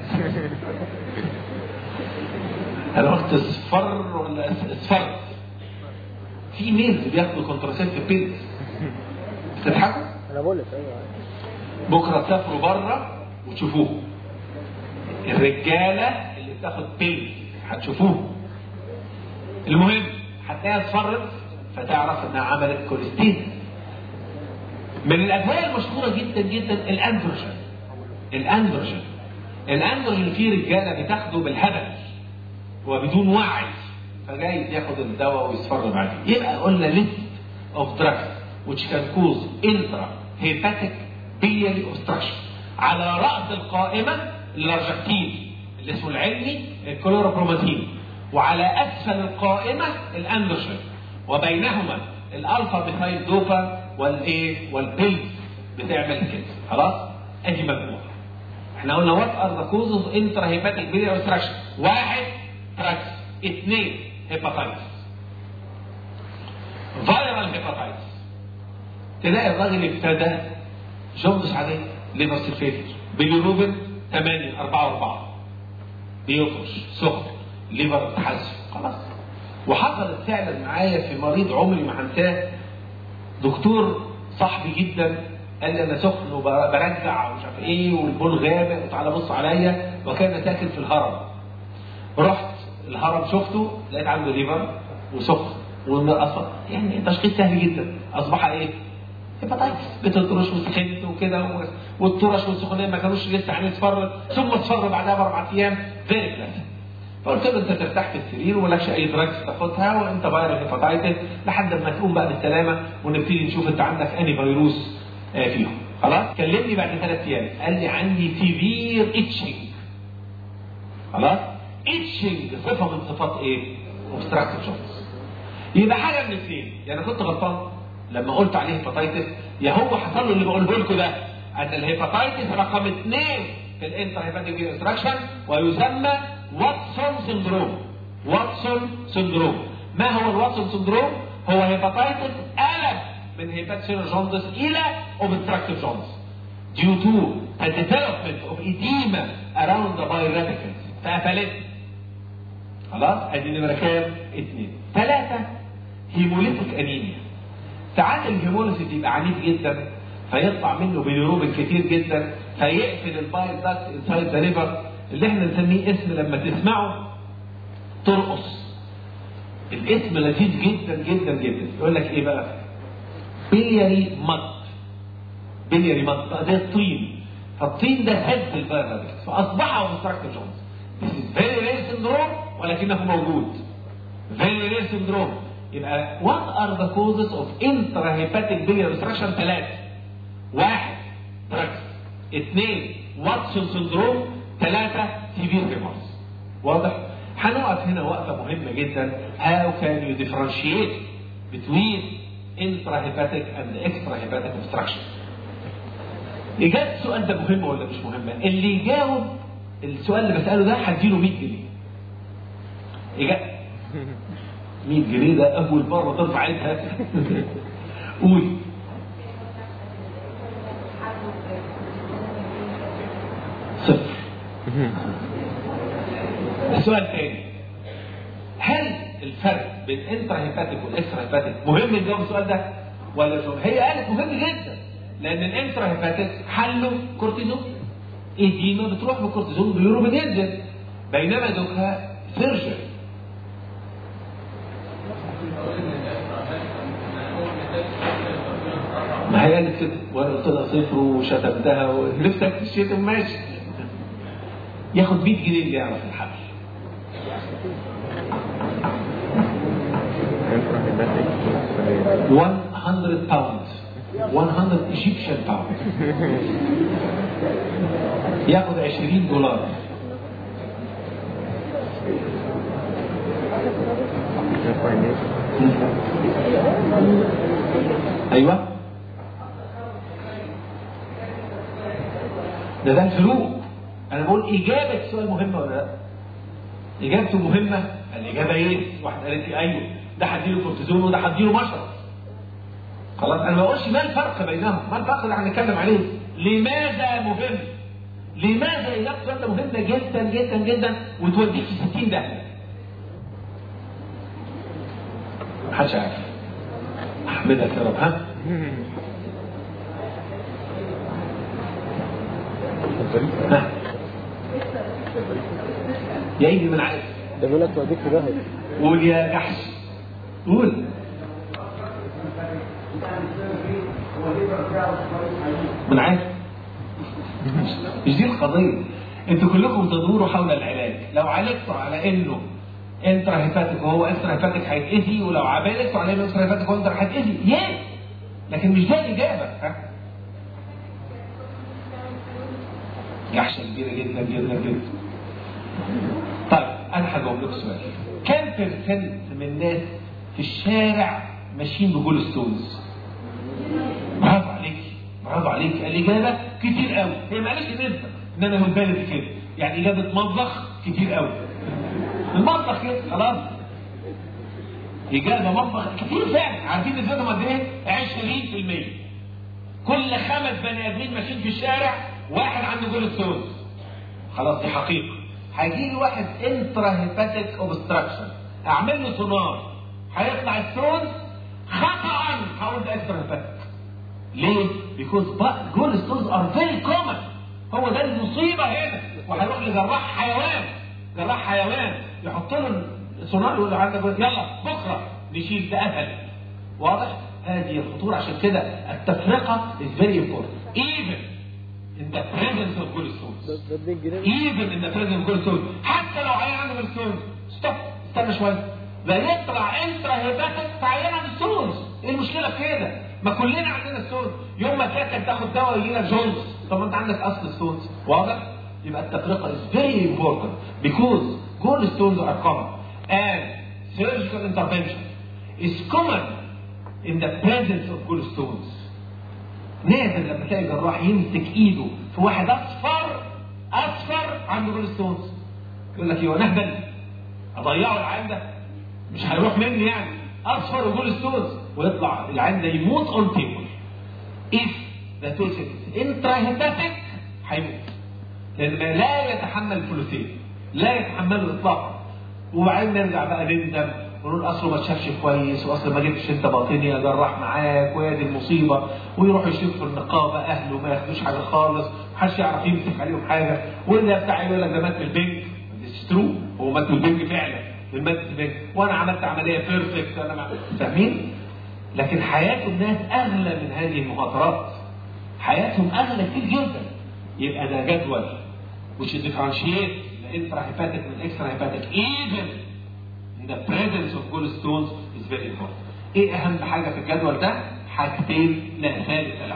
انا قلت اصفر ولا اصفرت؟ في ميلز بياخدوا كونتراسيبتيف بيلز. بتضحكوا؟ انا بقول لك ايوه. بكره تسافروا بره وتشوفوه. الرجاله اللي بتاخد بيلز هتشوفوه. المهم هتلاقيها اصفرت فتعرف انها عملت كوليستين. من الادويه المشهوره جدا جدا الاندروجين. الاندروجين فيه رجاله بتاخده بالهبل وبدون وعي، فجاي ياخد الدواء ويصفر بعدين. يبقى قلنا ليست اوف دراجز which can cause intrahepatic biliary obstruction. على راس القائمه اللارجكتين اللي اسمه العلمي الكلوروبرومازين، وعلى اسفل القائمه الاندروجين، وبينهما الالفا ميثايل دوبا والايه والبيلز بتعمل كده. خلاص ادي مجموعه. احنا قلنا وات ار ذا كوزز انترا هيباتيك بيلياري اوبستراكشن. 1 تراكس، 2 هيباتايتس، فايرال هيباتايتس. تلاقي الراجل ابتدى جوندس عاديه، ليفر سيلفيتر، بيليروبين 8 4 بيطرش سخن، ليفر تحسن. خلاص. وحصلت فعلا معايا في مريض عمري ما هنساه، دكتور صاحبي جدا قال لي انا سخن وبرجع ومش عارف ايه والبول غامق وتعالى بص عليا، وكان ساكن في الهرم. رحت الهرم شفته لقيت عنده ليفر وسخن يعني تشخيص سهل جدا. اصبح ايه؟ هيباتايتس. بتطرش وسخنت وكده، والطرش والسخونيه ما كانوش لسه هنصفر، ثم اصفر بعدها ب4 ايام فيري كلاسيك. فقلت له انت ترتاح في السرير ومالكش اي دراجز تاخدها، وانت فيروس هيباتايتس لحد ما تقوم بقى بالسلامه ونبتدي نشوف انت عندك انهي فيروس فيهم. خلاص. كلمني بعد 3 ايام قال لي عندي سيفير اتشنج. خلاص. اتشنج صفه من صفات ايه؟ اوبستراكتيف جونز. يبقى حاجه من الاثنين، يعني كنت غلطان لما قلت عليه هيباتايتس، يا هو حصل له اللي بقوله لكم ده، ان الهيباتايتس رقم 2 في الانتر هيباتيك اوبستراكشن، ويسمى واتسون سندروم. واتسون سندروم. ما هو الواتسون سندروم؟ هو هيباتايتس قلب من هيباتيك جوندس الى اوبستراكتيف جوندس due to the development of edema around the bile radicals فقفلت. خلاص. ادي نمره كام؟ 2. 3 هيموليتيك انيميا. ساعات الهيموليسيس يبقى عنيف جدا فيطلع منه بيليروبين كتير جدا فيقفل البايل داكت انسايد ذا ليفر، اللي احنا نسميه اسم لما تسمعه ترقص. الاسم لذيذ جدا جدا جدا. يقول لك ايه بقى؟ بيلياري مط. بيلياري مط ده الطين، فالطين ده هد البايل داكت فاصبح اوبستراكتيف جونز. This is very rare syndrome ولكنه موجود. Very rare syndrome. يبقى what are the causes of intrahepatic biliary obstruction؟ 3. 1 drugs، 2 واتسون سندروم، 3 severe hemorrhage. واضح؟ هنقف هنا وقفة مهمة جدا. How can you differentiate between intrahepatic and extrahepatic obstruction؟ إجابة السؤال ده مهمة ولا مش مهمة؟ اللي يجاوب السؤال اللي بسأله ده هديله 100 جنيه. إجابة 100 جنيه ده أول مرة ترفع عينها. قول. السؤال تاني، هل الفرق بين انترا هيباتيك والاكسترا هيباتيك مهم نجاوب السؤال ده ولا مش مهم؟ هي قالت مهم جدا، لان الانترا هيباتيك حله كورتيزون، ايديما بتروح بالكورتيزون بيورو بتنزل، بينما دوكها سيرجري. ما هي قالت كده وانا قلت لها صفر وشتمتها ونفسك تشتم ماشي، ياخد 100 جنيه اللي يعرف الحل. 100 باوند 100 ايجيبشن باوند ياخد $20. ايوه ده الفروق. انا بقول اجابه السؤال مهمه ولا لا؟ اجابته مهمه. الاجابه ايه؟ واحد قالت لي ايوه ده هديله كورتيزون وده هديله مشرط. خلاص انا ما بقولش ما الفرق بينهم، ما الفرق اللي هنتكلم عليه. لماذا مهم؟ لماذا اجابه السؤال ده مهمه جدا جدا جدا وتوديك في 60 داهيه؟ محدش عارف. احمدك يا رب. ها؟ يا ايدي من عارف ده بيقول لك توديك في داهيه. قول يا جحش قول. من عارف مش دي القضيه. انتوا كلكم تدوروا حول العلاج. لو عالجتوا على انه انترا هيباتيك وهو اكسترا هيباتيك هيتاذي، ولو عالجتوا على انه اكسترا هيباتيك وهو هيتاذي ياه، لكن مش ده الاجابه. ها جحشه كبيره جدا جدا جدا. طيب انا هجاوب لكم سؤال. كم % من الناس في الشارع ماشيين بجول ستونز؟ برافو عليك برافو عليك. الاجابه كتير قوي. هي ما قالتش نسبه انما من بالي كده، يعني اجابه مطبخ كتير قوي. المطبخ كده خلاص. اجابه مطبخ كتير فعلا. عارفين نسبتهم قد ايه؟ 20%. كل 5 بني ادمين ماشيين في الشارع واحد عنده جول ستونز. خلاص دي حقيقه. هيجي لي واحد انترا هيباتيك اوبستراكشن، اعمل له سونار هيطلع الستونز خطا، هقول ده اكسترا هيباتيك. ليه؟ because جول ستونز ار فيري كومن. هو ده المصيبه هنا. وهيروح لجراح حيوان، جراح حيوان يحط له سونار يقول له عندك يلا بكره نشيل ده اسهل. واضح؟ هذه الخطوره. عشان كده التفرقه is very important even in the presence of gallstones. even in the presence of gallstones. حتى لو عيان عنده gallstones ستوب استنى شويه، لا يطلع انترا هيباتيك في عيان عنده ستونز. ايه المشكله في كده؟ ما كلنا عندنا ستونز. يوم ما تاكل تاخد دواء يجي لك جونز، طب ما انت عندك اصل ستونز. واضح؟ يبقى التفرقه is very important because gallstones are common and surgical intervention is common in the presence of gallstones. نادر لما تلاقي جراح يمسك ايده في واحد اصفر عنده جولستونز يقول لك يا نهبل اضيعه العيان ده مش هيروح مني يعني، اصفر وجولستونز ويطلع العيان ده يموت اون تيبل. if the patient is intrahepatic هيموت لان لا يتحمل الفلوسين، لا يتحمله اطلاقا. وبعدين نرجع بقى نندم ونقول اصله ما تشافش كويس، واصل ما جبتش انت باطني يا جراح معاك، ويا دي المصيبه. ويروحوا يشوفوا النقابه اهله ما ياخدوش حاجه خالص، محدش يعرف يمسك عليهم حاجه. واللي بتاع يقول لك ده مات من البنك. مش ترو، هو مات من البنك فعلا، من مات من البنك، وانا عملت عمليه بيرفكت انا فاهمين؟ لكن حياه الناس اغلى من هذه المخاطرات. حياتهم اغلى كتير جدا. يبقى ده جدول which differentiates the intrahepatic من extrahepatic even in the presence of gallstones is very important. ايه اهم حاجه في الجدول ده؟ حاجتين لا ثالث لهم.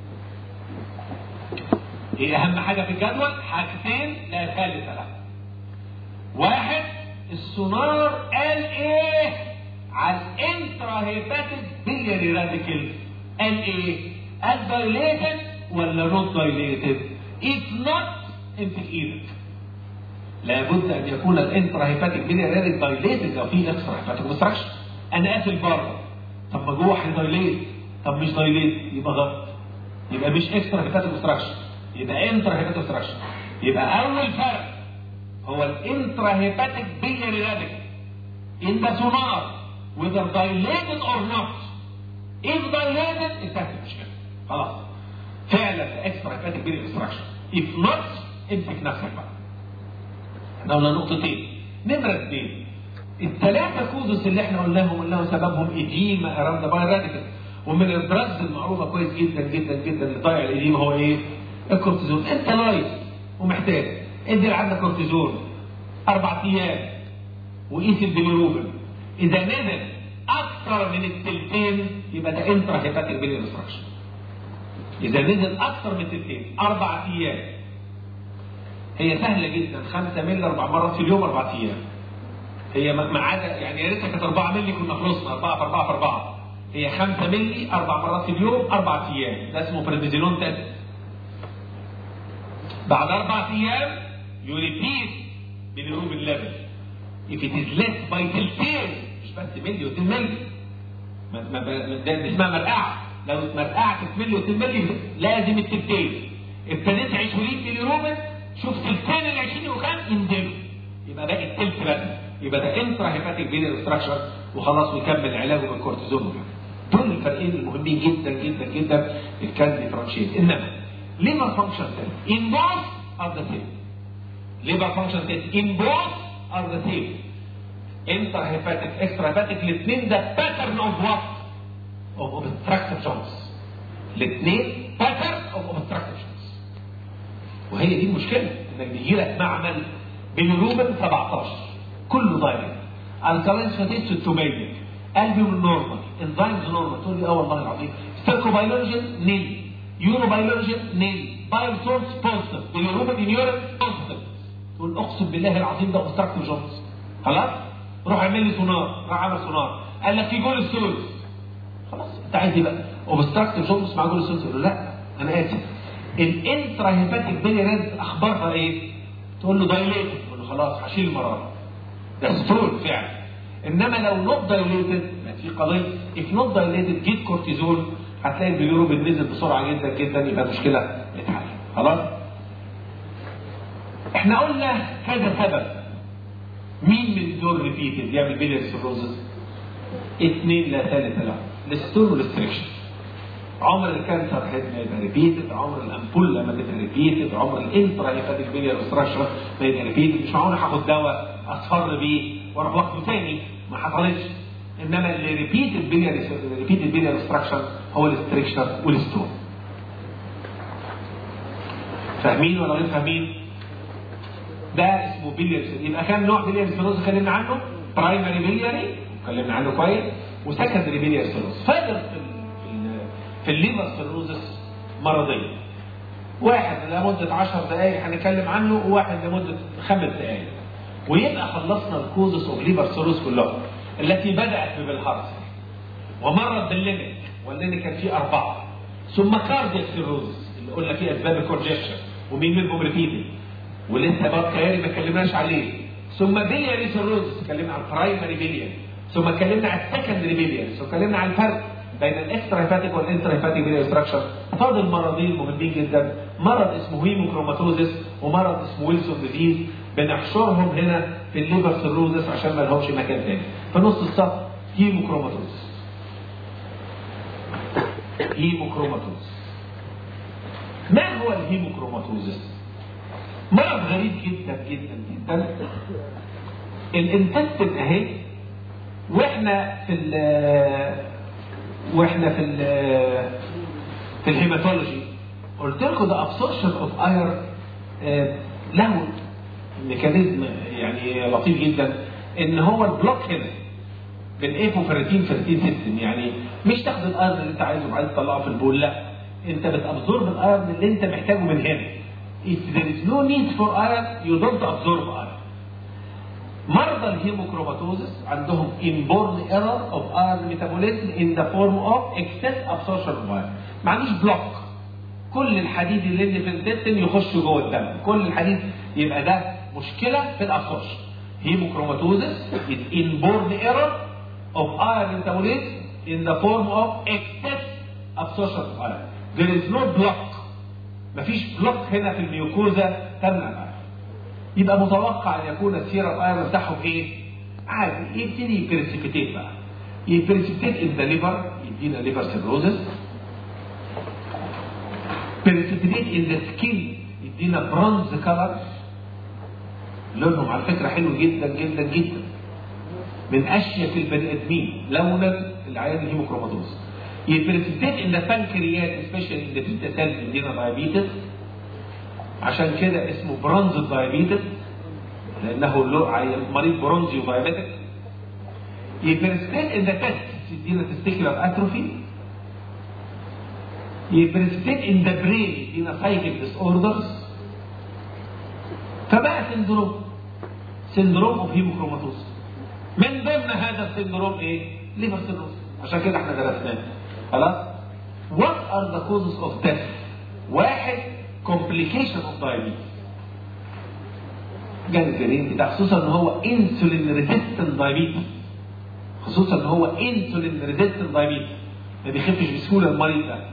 ايه اهم حاجه في الجدول؟ حاجتين لا ثالث لهم. واحد، السونار قال ايه على الانتراهيباتيك بيلياري راديكلز؟ قال ايه؟ قال دايليتد ولا نوت دايليتد؟ if not امسك ايدك. لابد ان يكون الانتراهيباتيك بيلياري راديكل دايليتد لو في اكسترا هيباتيك اوبستراكشن. انا قافل بره، طب ما جوه هيدايليت، طب مش دايليت يبقى غلط، يبقى مش اكسترا هيباتيك اوبستراكشن، يبقى انترا هيباتيك اوبستراكشن. يبقى اول فرق هو الانتراهيباتيك بيلياري راديكال in the sonar whether dilated or not. if dilated انتهت المشكله خلاص فعلا اكسترا هيباتيك بيلياري اوبستراكشن. if not امسك نفسك بقى. احنا قلنا نقطتين. نمره 2 الثلاثه كودس اللي احنا قلناهم سببهم اديما اراوند باي راديكال. ومن الدراجز المعروفه كويس جدا جدا جدا لضيع الاديمه هو ايه؟ الكورتيزون. انت لايف ومحتاج ادي لعندك كورتيزون 4 ايام وقيس البيليروبين. اذا نزل اكثر من الثلثين يبقى ده انترا هيباتيك بيلياري اوبستراكشن. اذا نزل اكثر من الثلثين 4 ايام، هي سهله جدا 5 مللي 4 مرات في اليوم 4 ايام. هي ما عدا يعني يا ريتها كانت 4 مللي كنا خلصنا 4 في 4 في 4. هي 5 مللي 4 مرات في اليوم 4 ايام. ده اسمه بريدنيزولون تيست. بعد 4 ايام you repeat bilirubin level. if it is less by تلتين مش بس ملي و2 ملي. ده اسمها مرقعه. لو مرقعت في ملي و2 ملي لازم التلتين. ابتديت 20 bilirubin شوف تلتين ال 20 وكام ينزلوا يبقى باقي التلت بس. يبقى ده انترا هيباتيك بيلياري اوبستراكشن وخلاص ويكمل علاجه بالكورتيزون. دول الفرقين المهمين جدا جدا جدا الكان ديفرنشيت. انما liver function test in both are the same. liver function test in both are the same. intrahepatic extrahepatic الاثنين ده pattern of what? of obstructive joints. الاثنين pattern of obstructive joints. وهي دي المشكله انك بيجي لك معمل بالروبن 17 كله دايركت. الكالين فاتيت 600 البيوم نورمال انزيمز نورمال. تقول لي اه والله العظيم ستيركوبايلوجين نيل يوروبايلوجين نيل بايل سورس بوزيتيف بالروبن يورين بوزيتيف. تقول اقسم بالله العظيم ده اوبستراكتيف جونز. خلاص روح اعمل لي سونار. راح عمل سونار قال لك في جول ستولز. خلاص انت عايز ايه بقى؟ اوبستراكتيف جونز مع جول ستولز. تقول له لا انا اسف الانترا هيباتيك بيلياري اخبارها ايه؟ تقول له دايليتد. تقول له خلاص هشيل المراره ده ستول فعلا. انما لو نوت دايليتد في قضيه if not dilated جيت كورتيزون هتلاقي البيليروبين نزل بسرعه جدا جدا يبقى المشكله اتحل. خلاص احنا قلنا كذا سبب. مين من دول ريبيتد يعمل بيلياري سيروزس؟ 2 لا ثالث له الستون والستريكشن. عمر الكانسر هيد ما يبقى ريبيتد، عمر الامبولا ما تبقى ريبيتد، عمر الانترا هيباتيك بيلياري اوبستراكشن ما يبقى ريبيتد. مش معقول هاخد دواء اصفر بيه واروح واخده تاني ما حصلتش. انما اللي ريبيتد بيلياري اوبستراكشن هو الستريكشن والستون. فاهمين ولا غير فاهمين؟ ده اسمه بيلياري. يبقى كام نوع بيلياري سيروز اتكلمنا عنه؟ برايمري بيلياري اتكلمنا عنه كويس، وسكندري بيلياري سيروز. فاضل في الليفر سيروزس مرضين. واحد لمده 10 دقائق هنتكلم عنه، وواحد لمده 5 دقائق. ويبقى خلصنا الكوزس اوف ليفر سيروز كلها التي بدات بالهارت ومرت بالليميك، والليميك كان فيه 4. ثم كاردياك سيروز اللي قلنا فيه اسباب الكونجكشن ومين منهم ريبيتد ولسه بقى كياري ما اتكلمناش عليه. ثم بيلياري سيروز اتكلمنا عن البرايمري بيلياري، ثم اتكلمنا عن السكندري بيلياري، ثم اتكلمنا عن الفرق بين الاكسترا هيباتيك والانترا هيباتيك بيلياري اوبستراكشن. فاضل مرضين مهمين جدا، مرض اسمه هيموكروماتوزيس ومرض اسمه ويلسون ديزيز. بنحشرهم هنا في الليفر سيروزس عشان ما لهمش مكان تاني. في نص السطر هيموكروماتوزيس. هيموكروماتوزيس ما هو الهيموكروماتوزيس؟ مرض غريب جدا جدا جدا. الانتستين اهي واحنا في الهيماتولوجي قلت لكم ده ابسورشن اوف اير له ميكانيزم يعني لطيف جدا. ان هو البلوك هنا بالايبوفيرتين سيستم، يعني مش تاخد الايرن اللي انت عايزه وعايز تطلعه في البول، لا انت بتابزورب الايرن اللي انت محتاجه من هنا. if there is no need for iron you don't absorb iron. مرضى الهيموكروماتوزس عندهم inborn error of iron metabolism in the form of excess absorption of iron. ما عندوش بلوك، كل الحديد اللي في الانتستين يخش جوه الدم، كل الحديد يبقى ده مشكله في الابسوربشن. هيموكروماتوزس is inborn error of iron metabolism in the form of excess absorption of iron. There is no block. مفيش بلوك هنا في الميوكوزا تمنع الأيرون. يبقى متوقع أن يكون السيرم ايرون بتاعهم إيه؟ عادي، يبتدي يبريسيبيتيت بقى. يبريسيبيتيت إن ذا ليفر، يدينا ليفر سيروزس. بريسيبيتيت إن ذا سكين، يدينا برونز كلر. لونهم على فكرة حلو جدا جدا جدا، من أشيك البني آدمين لونا العيان الهيموكروماتوز. يبريسيبيتيت إن ذا بانكرياس سبيشال إن ذا بيتا سيلز، يدينا دايابيتس. عشان كده اسمه برونز دايابيتس، لأنه مريض برونزي ودايابيتك. يبريسيبيتيت إن ذا تست، يدينا تستيكولار أتروفي. يبريسيبيتيت إن ذا برين، يدينا سايكل ديس أوردرز. فبقى سندروم اوف هيموكروماتوز. من ضمن هذا السندروم ايه؟ ليفر سيروز. عشان كده احنا درسناه. خلاص؟ What are the causes of death؟ واحد complication of diabetes. جانجرين بتاع، خصوصا ان هو insulin resistant diabetes. خصوصا ان هو insulin resistant diabetes. ما بيخفش بسهوله المريض ده.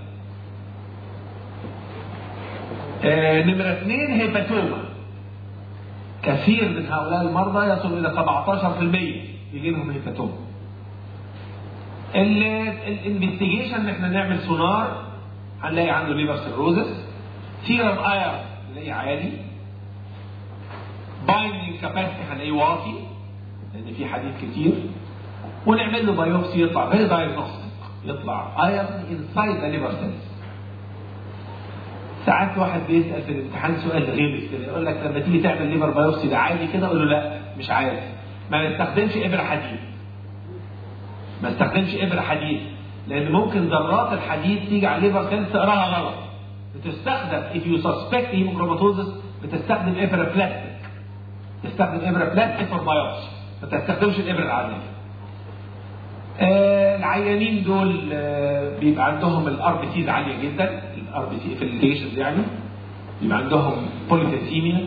نمرة 2 هيباتوما. كثير من هؤلاء المرضى يصل الى 17% يجي لهم هيباتوما. الانفستيجيشن احنا نعمل سونار، هنلاقي عنده ليفر سيروزس. سيرم ايرون نلاقيه عالي. بايندنج كاباسيتي هنلاقيه واطي لان في حديد كتير. ونعمل له بايوبسي يطلع فيري دايجنوستيك، يطلع ايرون انسايد ذا ليفر سيلز. ساعات واحد بيسال في الامتحان سؤال غير كده، يقول لك لما تيجي تعمل ليفر بايوبسي ده عادي كده؟ اقول له لا مش عادي. ما نستخدمش ابره حديد. ما نستخدمش ابره حديد لان ممكن ذرات الحديد تيجي على الليفر سيلز تقراها غلط. بتستخدم if you suspect hemochromatosis بتستخدم ابره بلاستيك. تستخدم ابره بلاستيك فور بايوبسي، ما تستخدمش الابره العاديه. العيانين دول بيبقى عندهم الار بي سيز عاليه جدا، الار بي سي في البيشنز يعني بيبقى عندهم بوليسيميا.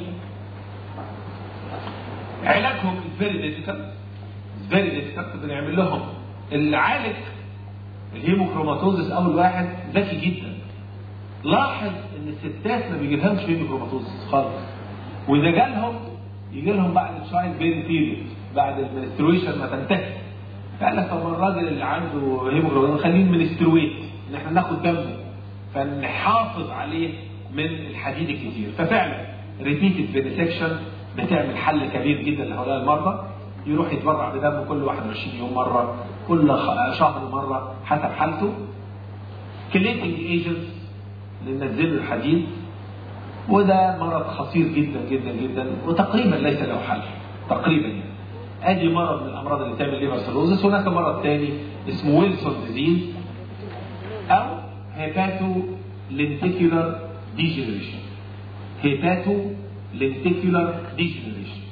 علاجهم فيري ديفيكالت. بنعمل لهم اللي عالج الهيموكروماتوزس اول واحد ذكي جدا. لاحظ ان الستات ما بيجيلهمش هيموكروماتوزس خالص، واذا جالهم يجي لهم بعد الشايلد بين بيريد، بعد المنسترويشن ما تنتهي. قال لك طب الراجل اللي عنده هيموجلوبين خليه منسترويت، ان احنا ناخد دمه فنحافظ عليه من الحديد الكتير. ففعلا ريبيتد فينيسكشن بتعمل حل كبير جدا لهؤلاء المرضى. يروح يتبرع بدمه كل 21 يوم مره، كل شهر مره حسب حالته. كليتنج ايجنتس لننزل الحديد، وده مرض خطير جدا جدا جدا وتقريبا ليس له حل تقريبا يعني. ادي مرض من الامراض اللي تعمل ليفر سيروزس. هناك مرض ثاني اسمه ويلسون ديزيز او هيباتو لينتيكولار ديجنريشن. هيباتو لينتيكولار ديجنريشن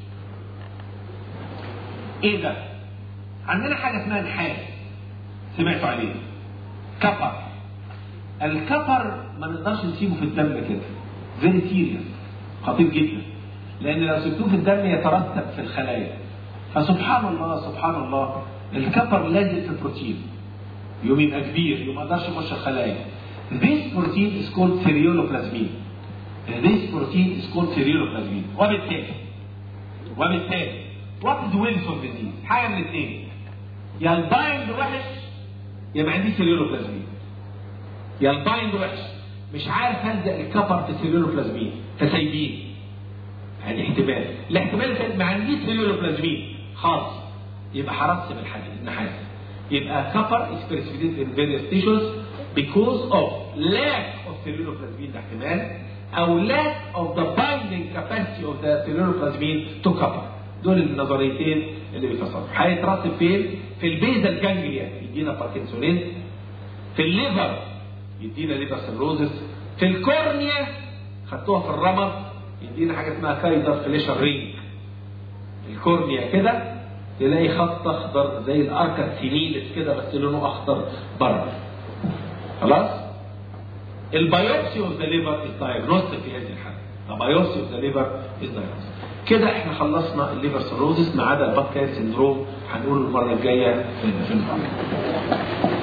ايه ده؟ عندنا حاجه اسمها نحاس، سمعتوا عليه؟ كبر. الكبر ما نقدرش نسيبه في الدم كده، فيري سيريس، خطير جدا، لان لو سبتوه في الدم يترسب في الخلايا. فسبحان الله الكبر لازق في البروتين، يوم يبقى كبير يوم ما يقدرش يخش الخلايا. This protein is called cereuloplasmin. This protein is called cereuloplasmin. وبالتالي what is Wilson disease؟ حاجه من الاثنين، يا البايند وحش يا ما عنديش سيريولوبلازمين. يا البايند وحش مش عارف هلزق الكبر في السيريولوبلازمين فسايبين، هذه احتمال. الاحتمال الثالث ما عنديش سيريولوبلازمين خالص، يبقى هرسب الحديد النحاس. يبقى كبر is precipitated in various tissues because of lack of cerebroplasmin، ده احتمال، او lack of the binding capacity of the cerebroplasmin to copper. دول النظريتين اللي بيفسروا. هيترسب فين؟ في البيزال جانجليا يدينا باركنسونيز، في الليفر يدينا ليفر سيروزس، في الكورنيا خدتوها في الرمد يدينا حاجه اسمها كايزر فليشر رينج. الكورنيا كده تلاقي خط اخضر زي الاركا سينيلس كده بس لونه اخضر بره. خلاص؟ البايوبسي اوف ذا ليفر از دايجنوستيك في هذه الحاله. البايوبسي اوف ذا ليفر از دايجنوستيك. كده احنا خلصنا الليفر سيروزس ما عدا البادكاست سندروم، هنقوله المره الجايه في المحاضره.